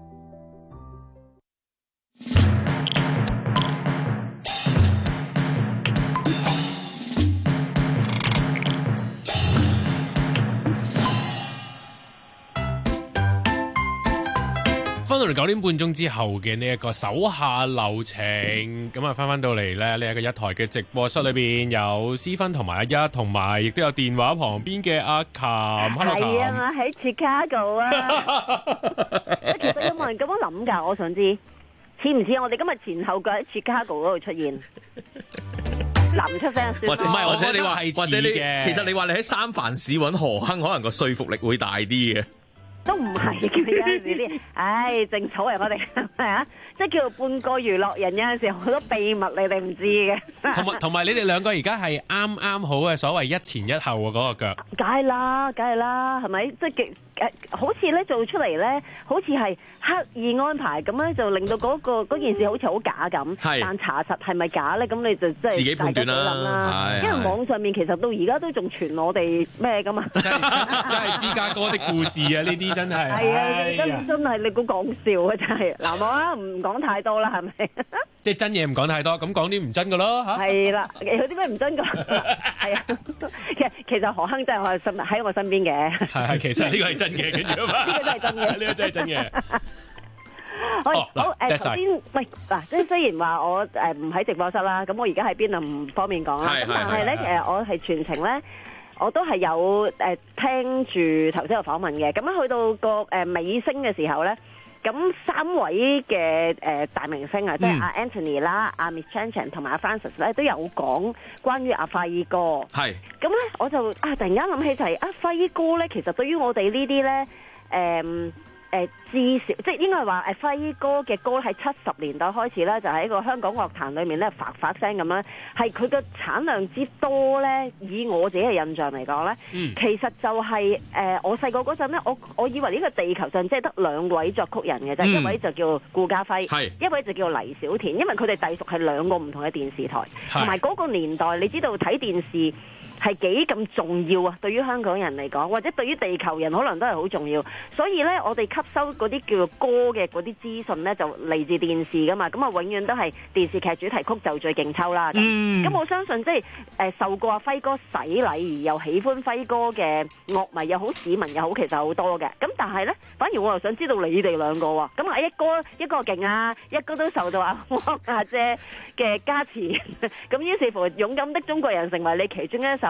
翻到嚟九點半鐘之後嘅呢一個手下留情，咁啊翻翻到嚟咧呢一個一台嘅直播室裏邊有思芬同埋阿一，同埋亦都有電話旁邊嘅阿琴。Hello， 係啊，我喺 Chicago 啊。其實有冇人咁樣諗㗎？我想知似唔似我哋今日前後腳喺 Chicago 嗰度出現？嗱，唔出聲， 或者唔係，或者你話係或者你嘅。 其實你話你喺三藩市揾何亨，可能個說服力會大啲嘅。 都唔係嘅，有陣時啲，唉，正所謂我哋係咪啊？即係叫做半個娛樂人，有陣時好多秘密你哋唔知嘅。 同埋同埋，你哋兩個而家係啱啱好嘅所謂一前一後嘅嗰個腳。 梗係啦，梗係啦，係咪？即係極誒，好似咧做出嚟咧，好似係刻意安排咁咧，就令到嗰個嗰件事好似好假咁。 係。 但查實係咪假咧？咁你就即係自己判斷啦。係。因為網上面其實到而家都仲傳我哋咩噶嘛。 真係芝加哥的故事啊！呢啲真係。 係啊，真真係你估講笑啊！真係嗱，我啊唔講太多啦，係咪？ 即係真嘢唔講太多，咁講啲唔真噶咯嚇。 係啦，有啲咩唔真噶？係啊，其實其實何亨真係我身喺我身邊嘅。 係係，其實呢個係真嘅，跟住啊嘛。 呢個真係真嘅， 呢個真係真嘅。 好，好誒，頭先喂嗱，即係雖然話我誒唔喺直播室啦，咁我而家喺邊啊唔方便講啦。咁但係咧，其實我係全程咧。我都係有誒、呃、聽住頭先個訪問嘅，咁樣去到個誒、呃、尾聲嘅時候咧，咁三位嘅誒、呃、大明星啊，嗯、即係阿 Anthony 啦、阿 Miss Chan Chan 同埋阿 Francis 咧，都有講關於阿輝哥。係。咁咧，我就啊突然間諗起就係、是、阿輝哥咧，其實對於我哋呢啲咧誒。呃誒至少即係應該係話誒輝哥嘅歌喺七十年代開始咧，就喺個香港樂壇裏面咧發發聲咁樣，係佢嘅產量之多咧。以我自己嘅印象嚟講咧，嗯、其實就係、是、誒、呃、我細個嗰陣咧，我我以為呢個地球上即係得兩位作曲人嘅啫，嗯、一位就叫顧嘉輝，一位就叫黎小田，因為佢哋隸屬係兩個唔同嘅電視台，同埋嗰個年代，你知道睇電視係幾咁重要啊！對於香港人嚟講，或者對於地球人可能都係好重要，所以咧我哋吸收嗰啲叫做歌嘅嗰啲資訊咧，就嚟自電視噶嘛，咁啊永遠都係電視劇主題曲就最勁抽啦。咁、嗯、我相信即係誒受過阿輝哥洗禮而又喜歡輝哥嘅樂迷又好，市民又好，其實好多嘅。咁但係咧，反而我又想知道你哋兩個喎。咁啊一哥一哥勁啊，一哥都受到阿汪阿姐嘅加持。咁於是乎，勇敢的中國人成為你其中一首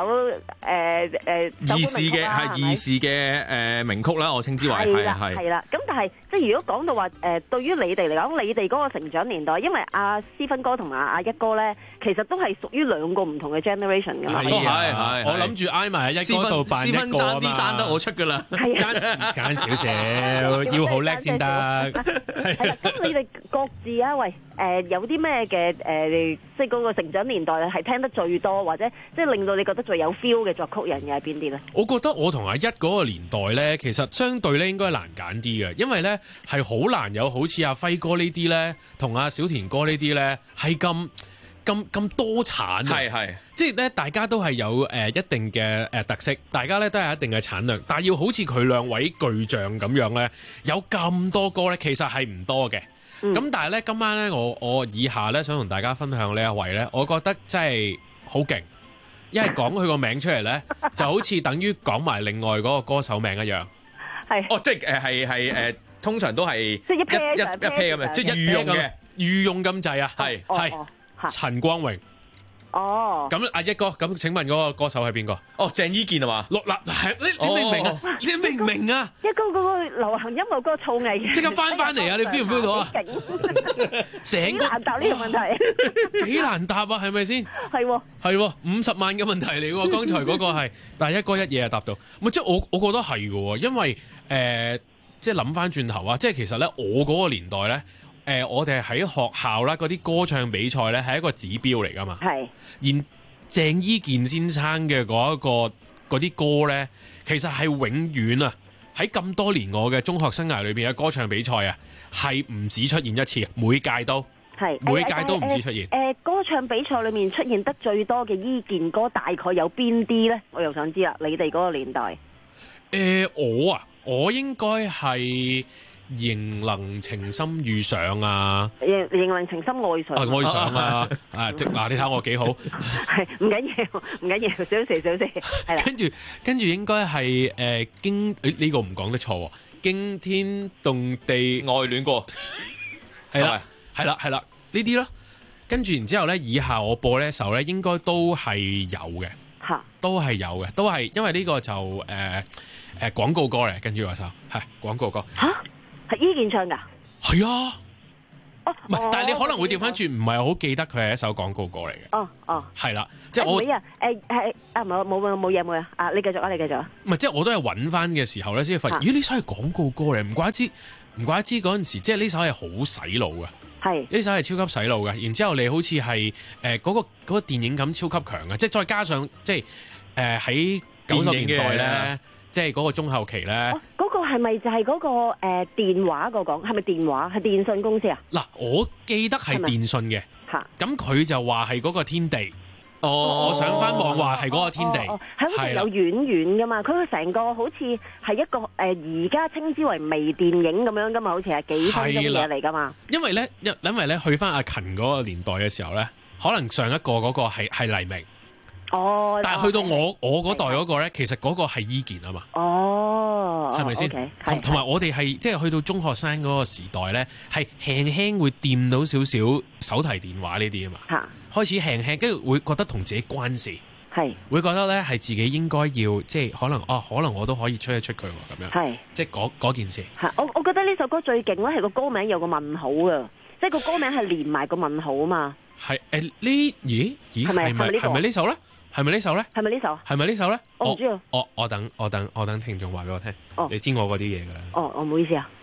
誒誒兒時嘅係兒時嘅誒名曲啦，我稱之為係啦係啦。咁但係即係如果講到話誒，對於你哋嚟講，你哋嗰個成長年代，因為阿思芬哥同埋阿一哥咧，其實都係屬於兩個唔同嘅 generation 㗎嘛。 係係，我諗住挨埋喺一哥度扮一個啊嘛。 爭啲生得我出㗎啦， 爭爭少少，要好叻先得。 係啦，咁你哋各自啊，喂誒有啲咩嘅誒，即係嗰個成長年代係聽得最多，或者即係令到你覺得最有 feel 嘅作曲人嘅係邊啲咧？ 我覺得我同阿一嗰個年代咧，其實相對咧應該難揀啲嘅，因為咧係好難有好似阿輝哥呢啲咧，同阿小田哥呢啲咧係咁咁咁多產。係係，即係咧大家都係有誒一定嘅誒特色，大家咧都係一定嘅產量，但係要好似佢兩位巨匠咁樣咧，有咁多歌咧，其實係唔多嘅。咁、嗯、但係咧今晚咧，我我以下咧想同大家分享呢一位咧，我覺得真係好勁。因為講佢個名出嚟咧，就好似等於講埋另外嗰個歌手名一樣。 係哦，即係誒係係誒，通常都係即係一 pair 一一 pair 咁嘅，即係御用嘅， 御用咁滯啊。係係、 哦、 陳光榮。 哦。 咁阿一哥，咁請問嗰個歌手係邊個？ 哦，鄭伊健係嘛？ 落嗱係你你明唔明啊？哦、你明唔明啊？ 一哥嗰個流行音樂嗰個造詣， 即刻翻翻嚟啊！你 feel 唔 feel 到啊？成個難答呢個問題， 幾難答啊？係咪先？ 係喎， 係喎，五十萬嘅問題嚟喎。剛才嗰個係，但係一哥一嘢就答到。唔係即係我，我覺得係嘅喎，因為誒、呃，即係諗翻轉頭啊，即係其實咧，我嗰個年代咧，誒、呃，我哋喺學校啦，嗰啲歌唱比賽咧係一個指標嚟㗎嘛。係。而鄭伊健先生嘅嗰一個嗰啲歌咧，其實係永遠啊！喺咁多年我嘅中學生涯裏邊嘅歌唱比賽啊，係唔止出現一次，每屆都係每屆都唔止出現。誒、呃呃呃、歌唱比賽裏面出現得最多嘅伊健歌，大概有邊啲咧？我又想知啦，你哋嗰個年代。誒、呃、我啊，我應該係。仍能情深遇上啊！仍仍能情深愛上啊！愛上啊！啊！即嗱，你睇我幾好？係唔緊要，唔緊要，小事小事係啦。跟住跟住應該係誒驚誒呢個唔講得錯喎！驚天動地愛戀歌係啦係啦係啦呢啲咯。跟住然之後咧，以下我播呢一首咧，應該都係有嘅嚇，都係有嘅，都係因為呢個就誒誒廣告歌嚟。跟住嗰首係廣告歌嚇。係伊健唱噶，係啊，哦，唔係，但係你可能會調翻轉，唔係好記得佢係一首廣告歌嚟嘅。哦哦，係啦，即係我，誒係啊，冇冇冇冇嘢冇嘢啊，你繼續啊，你繼續啊。唔係，即係我都係揾翻嘅時候咧，先發現，咦呢首係廣告歌嚟，唔怪之，唔怪之嗰陣時，即係呢首係好洗腦嘅，係呢首係超級洗腦嘅。然之後你好似係誒嗰個嗰個電影感超級強嘅，即係再加上即係誒喺九十年代咧。即係嗰個中後期咧，嗰、哦嗰個係咪就係嗰、嗰個誒、呃、電話個講？係咪電話？係電信公司啊？嗱，我記得係電信嘅。嚇，咁佢就話係嗰個天地。哦，我上翻網話係嗰個天地。哦，係好似有遠遠噶嘛？佢成個好似係一個誒，而家稱之為微電影咁樣噶嘛？好似係幾分鐘嘅嘢嚟噶嘛？因為咧，因因為咧，去翻阿勤嗰個年代嘅時候咧，可能上一個嗰個係係黎明。哦，但係去到我我嗰代嗰個咧，其實嗰個係伊健啊嘛。哦，係咪先？同同埋我哋係即係去到中學生嗰個時代咧，係輕輕會掂到少少手提電話呢啲啊嘛。嚇，開始輕輕，跟住會覺得同自己關事，係會覺得咧係自己應該要即係可能哦，可能我都可以出一出佢喎咁樣。係，即係嗰嗰件事。係，我我覺得呢首歌最勁咧係個歌名有個問號啊，即係個歌名係連埋個問號啊嘛。係誒呢？咦咦係咪係咪係咪呢首咧？係咪呢首咧？係咪呢首？係咪呢首咧？我唔知啊。我我等我等我等聽眾話俾我聽。哦，你知我嗰啲嘢噶啦。哦，我唔好意思啊。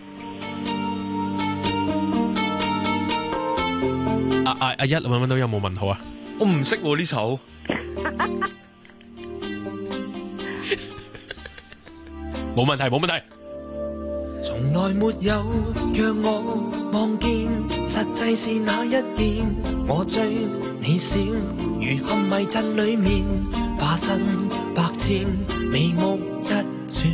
阿阿阿一揾唔揾到有冇問號啊？我唔識呢首。冇問題，冇問題。從來沒有讓我望見，實際是那一面。我追你笑，如陷迷陣裏面，化身百千，眉目一轉，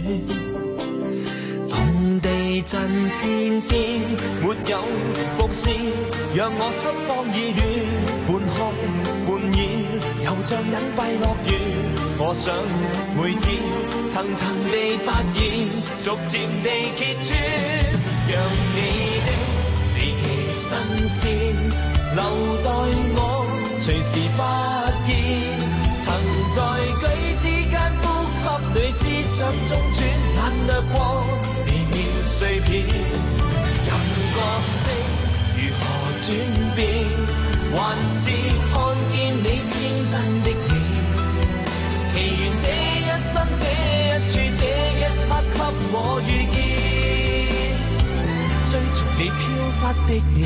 同地震偏偏沒有伏線，讓我心慌意亂，半空半倚，又像隱蔽樂園。我想每天層層地發現，逐漸地揭穿，讓你的離奇新鮮留待我隨時發現， 曾在舉之間呼吸裏思想中轉眼掠過微妙碎片，人角色如何轉變，還是看見你天真的臉，祈願這一生這一處這一刻給我遇見，追逐你飄忽的臉。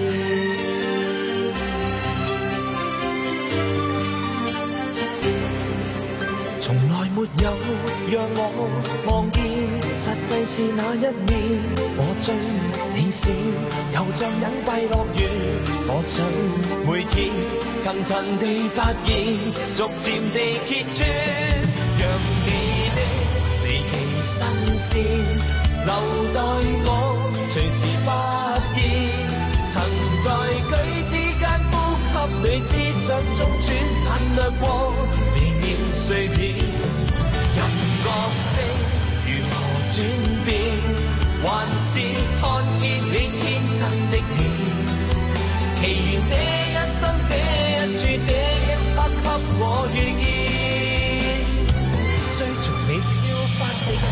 從來沒有讓我望見，實際是那一面。我追你笑，又像隱蔽樂園。我想每天層層地發現，逐漸地揭穿，讓你的離奇新鮮留待我隨時發現。曾在舉之間呼吸裏思想中轉眼掠過微妙碎片，人角色如何轉變，還是看見你天真的臉，祈願這一生這一處這一刻給我遇見，追逐你飄忽的臉。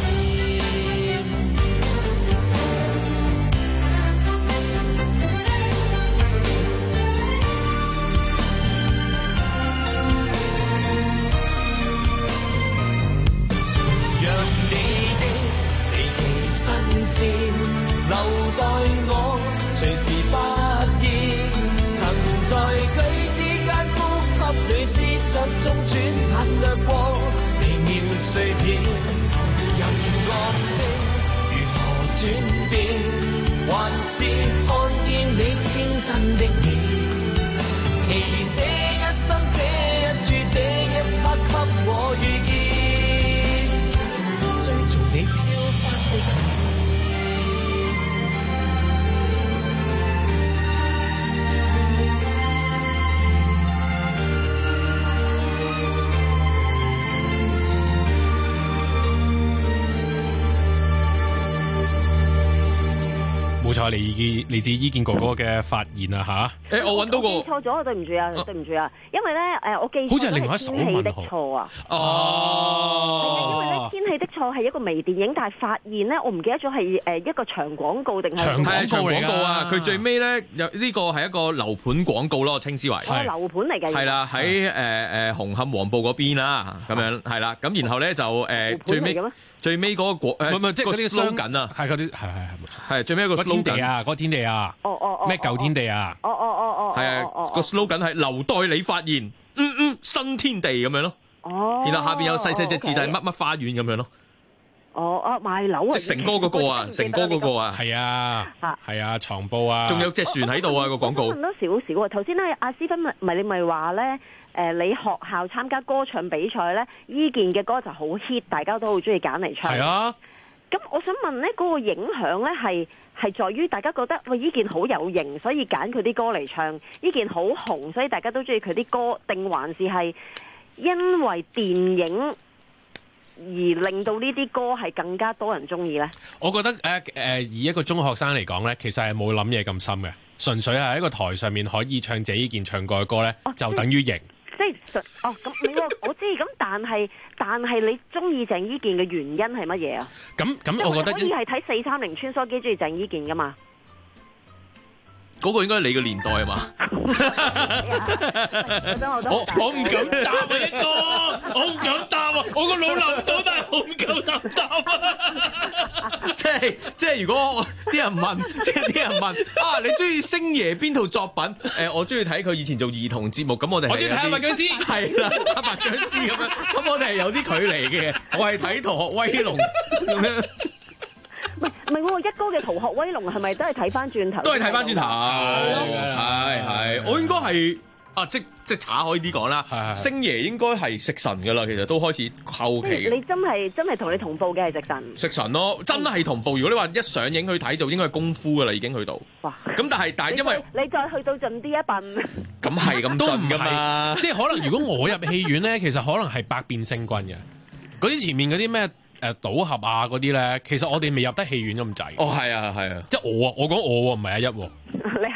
留待我隨時發現，曾在舉之間呼吸裏思想中轉眼掠過微妙碎片，人角色如何轉變，還是看見你天真的臉，祈願這一生這一處這一刻給我遇見，追逐你飄忽的臉。 冇錯，嚟自嚟自伊健哥哥嘅發現啊吓！ 誒，我揾到個記錯咗，對唔住啊，對唔住啊，因為咧誒，我記錯好似係另外一首天氣的錯啊！ 哦， 係啊，因為咧天氣的錯係一個微電影，但係發現咧，我唔記得咗係誒一個長廣告定係長廣告嚟㗎啊！佢最尾咧有呢個係一個樓盤廣告咯，稱之為係樓盤嚟嘅。 係啦，喺誒誒紅磡黃埔嗰邊啦，咁樣係啦，咁然後咧就誒最尾。最尾嗰個誒， 唔係唔係，即係嗰啲 slogan 啊， 係嗰啲係係係係最尾一個 slogan 天地啊，嗰個天地啊， 哦哦哦， 咩舊天地啊， 哦哦哦哦， 係啊，個 slogan 係留待你發現，嗯嗯，新天地咁樣咯， 哦， 然後下邊有細細隻字就係乜乜花園咁樣咯， 哦哦，賣樓啊， 即係成哥嗰個啊，成哥嗰個啊， 係啊，係啊，床鋪啊， 仲有隻船喺度啊個廣告。 問多少少啊，頭先咧阿思芬咪咪你咪話咧。誒，你學校參加歌唱比賽咧，伊健嘅歌就好 hit，大家都好中意揀嚟唱。 係啊， 咁我想問咧，嗰個影響咧係係在於大家覺得喂伊健好有型，所以揀佢啲歌嚟唱；伊健好紅，所以大家都中意佢啲歌，定還是係因為電影而令到呢啲歌係更加多人中意咧？ 我覺得誒誒、呃，以一個中學生嚟講咧，其實係冇諗嘢咁深嘅，純粹係喺個台上面可以唱謝伊健唱過嘅歌咧， 哦、 就等於型。 即係哦，咁你我知，咁但係但係你中意鄭伊健嘅原因係乜嘢啊？ 咁咁，我覺得可以係睇四三零穿梭機中意鄭伊健噶嘛？ 嗰個應該係你個年代係嘛？ 我我唔敢答啊一個，我唔敢答啊！我個腦諗到，但係我唔夠膽答啊！ 即係即係，如果啲人問，即係啲人問啊，你中意星爺邊套作品？誒，我中意睇佢以前做兒童節目，咁我哋我中意睇《白僵屍》， 係啦，《白僵屍》咁樣，咁我哋係有啲距離嘅。我係睇《逃學威龍》咁樣。 唔係唔係喎，一哥嘅《逃學威龍》係咪都係睇翻轉頭？ 都係睇翻轉頭，係係，我應該係啊，即即岔開啲講啦。星爺應該係食神噶啦，其實都開始後期嘅。 你真係真係同你同步嘅係食神。 食神咯，真係同步。如果你話一上映去睇，就應該係功夫噶啦，已經去到。哇！咁但係但係因為你再去到盡啲一笨。 咁係咁盡噶嘛？ 即係可能如果我入戲院咧，其實可能係百變星君嘅。嗰啲前面嗰啲咩？誒賭俠啊嗰啲咧，其實我哋未入得戲院咁滯。 哦，係啊，係啊， 即係我啊，我講我喎，唔係阿一喎。 你係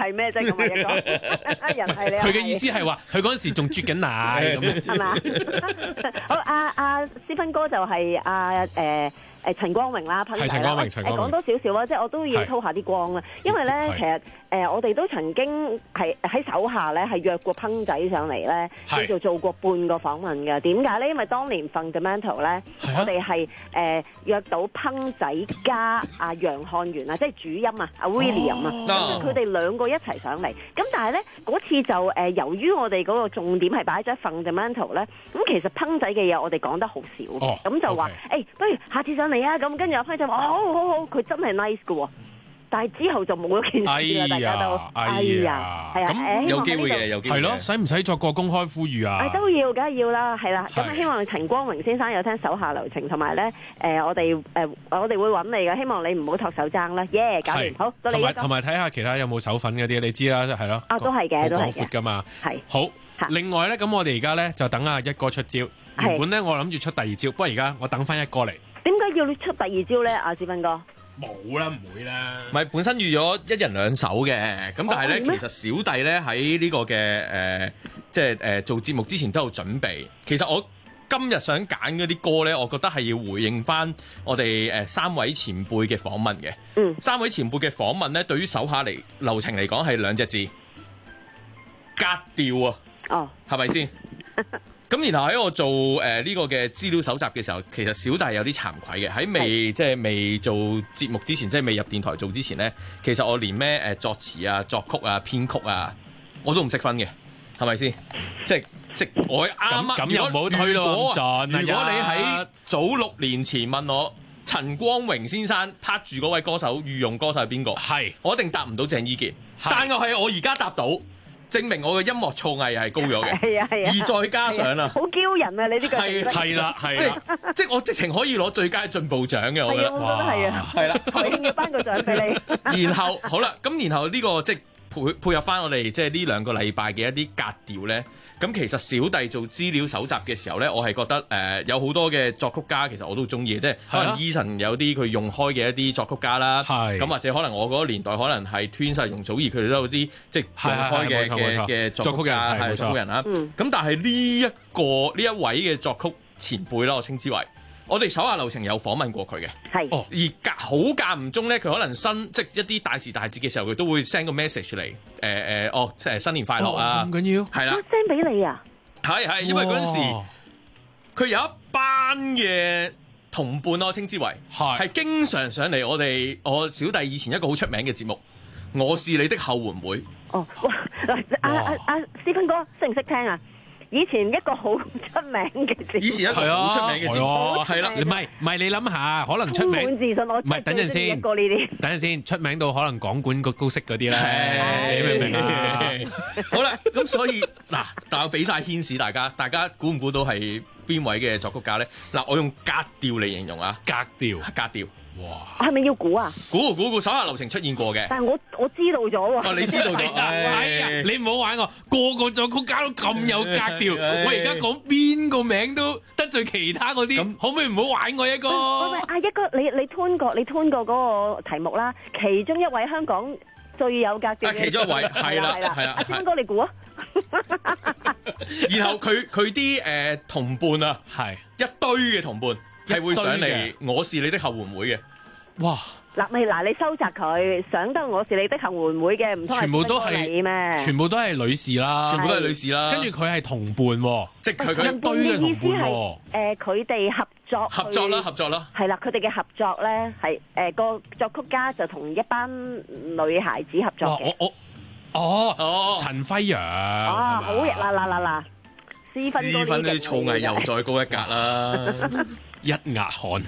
係咩啫？咁啊一個人係你。 佢嘅意思係話，佢嗰陣時仲啜緊奶咁樣。 係嘛？好，阿阿思芬哥就係阿誒。誒陳光榮啦，噴仔啦，誒講多少少啦，即係我都要偷下啲光啦，因為咧其實誒、呃、我哋都曾經係喺手下咧係約過噴仔上嚟咧，叫做做過半個訪問嘅。點解咧？因為當年 Fundamental 咧，我哋係誒約到噴仔加阿楊漢元啊，即係主音啊，阿 William 啊，咁佢哋兩個一齊上嚟。咁但係咧嗰次就誒、呃、由於我哋嗰個重點係擺咗 Fundamental 咧，咁其實噴仔嘅嘢我哋講得好少嘅，咁、哦、就話誒、okay. 欸，不如下次上嚟啊！咁跟住阿輝就話：好好好，佢真係 nice 嘅喎。但係之後就冇咗件事啦，大家都哎呀，係啊， 咁有機會嘅，有機會。係咯， 使唔使作個公開呼籲啊？ 都要，梗係要啦，係啦。咁希望陳光榮先生有聽手下留情，同埋咧誒，我哋誒我哋會揾你嘅，希望你唔好托手踭啦。耶，搞掂，好，到你一個。同埋睇下其他有冇手粉嗰啲，你知啦，係咯。 啊，都係嘅，都係嘅。 好廣闊㗎嘛。 係。 好。另外咧，咁我哋而家咧就等阿一哥出招。原本咧我諗住出第二招，不過而家我等翻一哥嚟。 點解要你出第二招咧？阿志斌哥， 冇啦，唔會啦。 唔係本身預咗一人兩首嘅，咁但係咧，其實小弟咧喺呢個嘅誒、呃，即係誒、呃、做節目之前都有準備。其實我今日想揀嗰啲歌咧，我覺得係要回應翻我哋誒三位前輩嘅訪問嘅。嗯，三位前輩嘅訪問咧，對於手下嚟流程嚟講係兩隻字，格調啊。哦，係咪先？咁然後喺我做誒呢、呃這個嘅資料搜集嘅時候，其實小弟有啲慚愧嘅，喺未即係未做節目之前，即係未入電台做之前咧，其實我連咩誒作詞啊、作曲啊、編曲啊，我都唔識分嘅，係咪先？即係即我啱啱咁又冇推到咁盡。如果你喺早六年前問我陳光榮先生拍住嗰位歌手御用歌手係邊個？係我一定答唔到鄭伊健，但係係我而家答到。證明我嘅音樂造詣係高咗嘅， 係啊係啊， 而再加上啊， 好驕人啊！你呢個係係啦係啦，即係我直情可以攞最佳進步獎嘅，我覺得， 我覺得係啊，係啦，台慶要頒個獎俾你。然後好啦，咁然後呢個即係配配合翻我哋即係呢兩個禮拜嘅一啲格調咧。咁其實小弟做資料搜集嘅時候咧，我係覺得誒、呃、有好多嘅作曲家其實我都中意嘅，即係可能 Eason 有啲佢用開嘅一啲作曲家啦，咁或者可能我嗰個年代可能係 Twins 容祖兒佢哋都有啲即係用開嘅嘅嘅作曲家係作曲人啊。咁、嗯、但係呢一個呢一位嘅作曲前輩啦，我稱之為。我哋手下留情有訪問過佢嘅，係，而隔好間唔中咧，佢可能新即係一啲大時大節嘅時候，佢都會 send 個 message 嚟，誒、呃、誒，哦，誒新年快樂啊， 咁緊要， 係啦 send 俾你啊， 係係，因為嗰陣時佢有一班嘅同伴，我稱之為係，係經常上嚟我哋我小弟以前一個好出名嘅節目，我是你的後援會。哦， 嗱，阿阿阿思芬哥識唔識聽啊？以前一個好出名嘅節目， 以前一個好出名嘅節目，係啦， 唔係唔係，你諗下，可能出名， 充滿自信，我唔係等陣先，等陣先，出名到可能港管局都識嗰啲咧，你明唔明啊？ 好啦，咁所以嗱，但我俾晒牽示大家，大家估唔估到係邊位嘅作曲家咧？嗱，我用格調嚟形容啊， 格調， 格調。 哇！係咪要估啊？ 估估估，手下留情出現過嘅。 但係我我知道咗喎。 哦，你知道咗？ 係啊，你唔好玩我，個個作曲家都咁有格調。我而家講邊個名都得罪其他嗰啲，可唔可以唔好玩我一個？ 喂喂，阿一哥，你你 turn 過你 turn 過嗰個題目啦，其中一位香港最有格調嘅。 其中一位係啦係啦。 阿天哥，你估啊？ 然後佢佢啲誒同伴啊，係一堆嘅同伴。係會上嚟，我是你的後援會嘅。哇！ 嗱咪嗱，你收窄佢，上得我是你的後援會嘅，唔通係全部都係咩？ 全部都係女士啦， 全部都係女士啦。 跟住佢係同伴，即係佢佢一堆嘅同伴。 誒，佢哋合作合作啦，合作啦。 係啦，佢哋嘅合作咧係誒個作曲家就同一班女孩子合作嘅。 我我哦哦，陳輝陽。 哦，好嘢！嗱嗱嗱嗱，私分私分啲造詣又再高一格啦。 一額汗。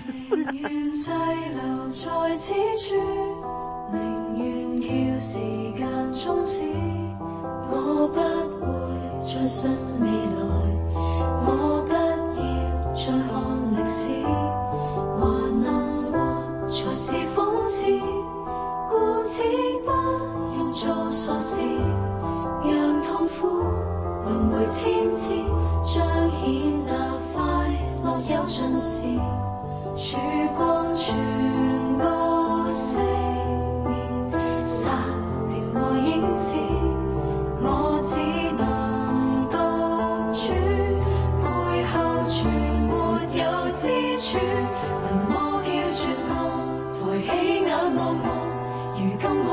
有盡時，曙光傳播四面，殺掉我影子。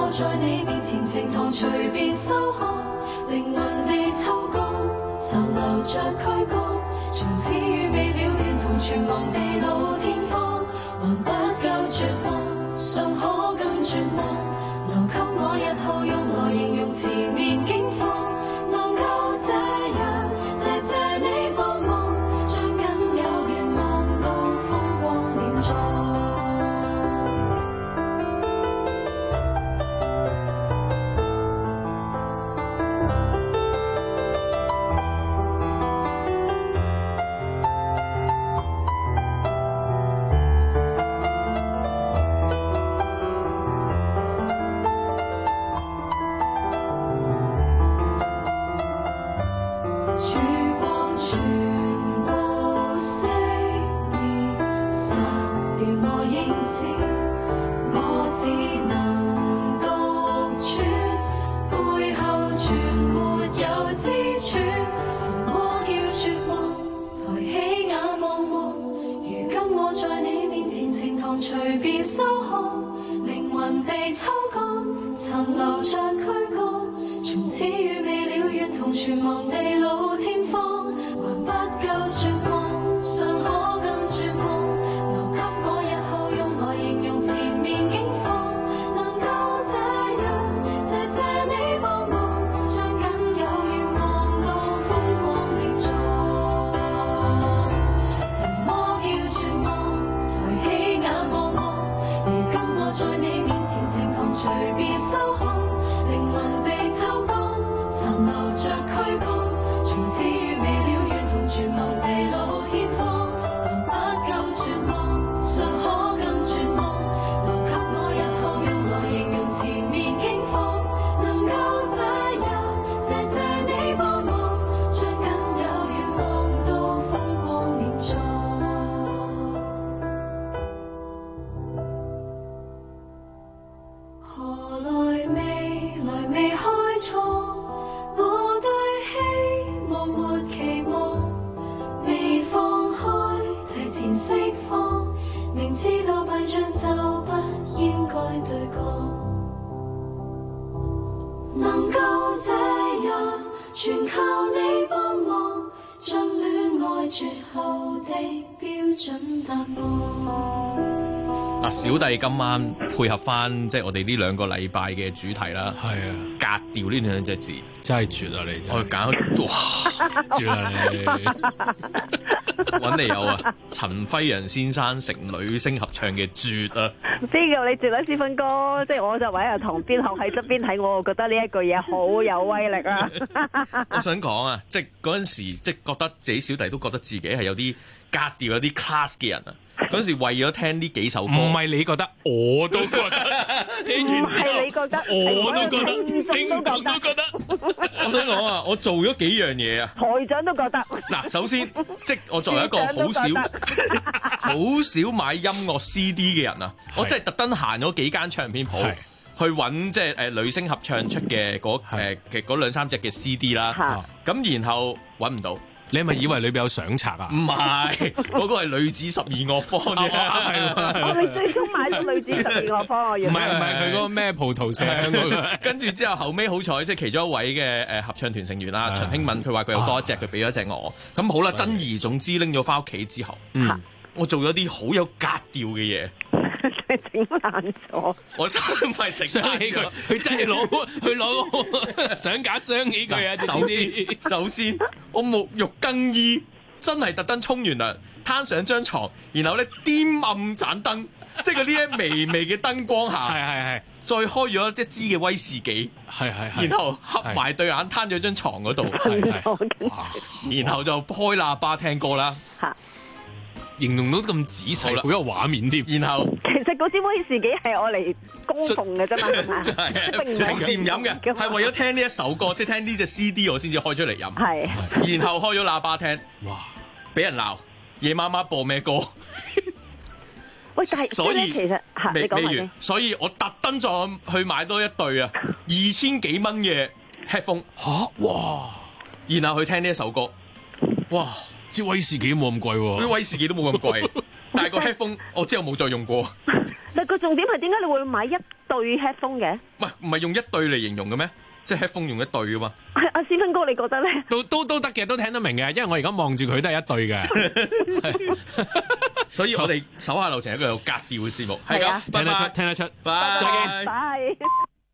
我在你面前呈堂隨便收看，靈魂被抽乾，殘留着軀幹，從此與未了緣同存亡地老天荒，還不夠絕望，尚可更絕望，留給我日後用來形容前面境況，能夠這樣謝謝你幫忙，將僅有願望到風光點綴。隨便收看，靈魂被抽乾，殘留着軀幹，從此與未了緣同存亡地老天荒，還不夠絕望，尚可更絕望，留給我日後用來形容前面境況，能夠這樣謝謝你幫忙，將僅有願望到風光點綴。什麼叫絕望？抬起眼望望，如今我在你面前呈堂隨便收看，靈魂被抽乾，殘留着軀幹，從此與未了緣同存亡地老天荒，還不夠絕望，尚可更絕望，留給我日後用來形容前面境況，能夠這樣謝謝你幫忙，將僅有願望到風光點綴。何來未來未開錯，我對希望沒期望，未放開提前釋放，明知道敗仗就不應該對抗，能夠這樣全靠你幫忙，將戀愛絕後的標準答案。 嗱，小弟今晚配合翻即係我哋呢兩個禮拜嘅主題啦， 係啊， 格調呢兩隻字真係絕啊！你真係我揀哇絕啊你揾嚟有啊，陳輝陽先生成女聲合唱嘅絕啊！ 邊個你絕啊，思芬哥？即係我就位喺旁邊學喺側邊睇，我覺得呢一句嘢好有威力啊！ 我想講啊，即係嗰陣時，即係覺得自己小弟都覺得自己係有啲格調、有啲 class 嘅人啊！嗰陣時為咗聽呢幾首歌， 唔係你覺得，我都覺得。聽完之後， 係你覺得， 我都覺得，聽眾都覺得。 我想講啊，我做咗幾樣嘢啊！ 台長都覺得。嗱， 首先，即我作為一個好少、好少買音樂 C D 嘅人啊，我真係特登行咗幾間唱片鋪去揾即係誒女聲合唱出嘅嗰誒嘅嗰兩三隻嘅 C D 啦。咁然後揾唔到。 你係咪以為裏邊有相冊啊？ 唔係，嗰個係女子十二樂坊啫。 我哋最終買咗女子十二樂坊，我要。 唔係唔係，佢嗰個咩葡萄聲嗰個。 跟住之後後尾好彩，即係其中一位嘅誒合唱團成員啦，秦興敏，佢話佢有多一隻，佢俾咗一隻我。咁好啦，珍而總之拎咗翻屋企之後，嗯，我做咗啲好有格調嘅嘢。 整爛咗， 我真係整傷起佢，佢真係攞去攞相架傷起佢啊！ 首先，首先我沐浴更衣，真係特登沖完涼，攤上張床，然後咧掂暗盞燈，即係嗰啲微微嘅燈光下， 係係係， 再開咗一支嘅威士忌， 係係係， 然後合埋對眼攤咗張床嗰度， 係係， 然後就開喇叭聽歌啦。 形容到咁仔細，好有畫面添。 然後其實嗰支威士忌係我嚟供奉嘅啫嘛， 平時唔飲嘅，係為咗聽呢一首歌，即係聽呢隻 C D 我先至開出嚟飲。 係， 然後開咗喇叭聽，哇！俾人鬧，夜媽媽播咩歌？ 喂，但係所以其實未未完，所以我特登再去買多一對啊，二千幾蚊嘅 headphone 嚇哇！ 然後去聽呢一首歌，哇！ 支威士忌都冇咁貴喎， 啲威士忌都冇咁貴，但係個 headphone 我之後冇再用過。 但個重點係點解你會買一對 headphone 嘅？ 唔係唔係用一對嚟形容嘅咩？即係 headphone 用一對噶嘛？ 阿思芬哥，你覺得咧？ 都都都得嘅，都聽得明嘅，因為我而家望住佢都係一對嘅。 所以我哋手下留情係一個有格調嘅節目。 係啊， 聽得出，聽得出。 拜， 再見。 拜。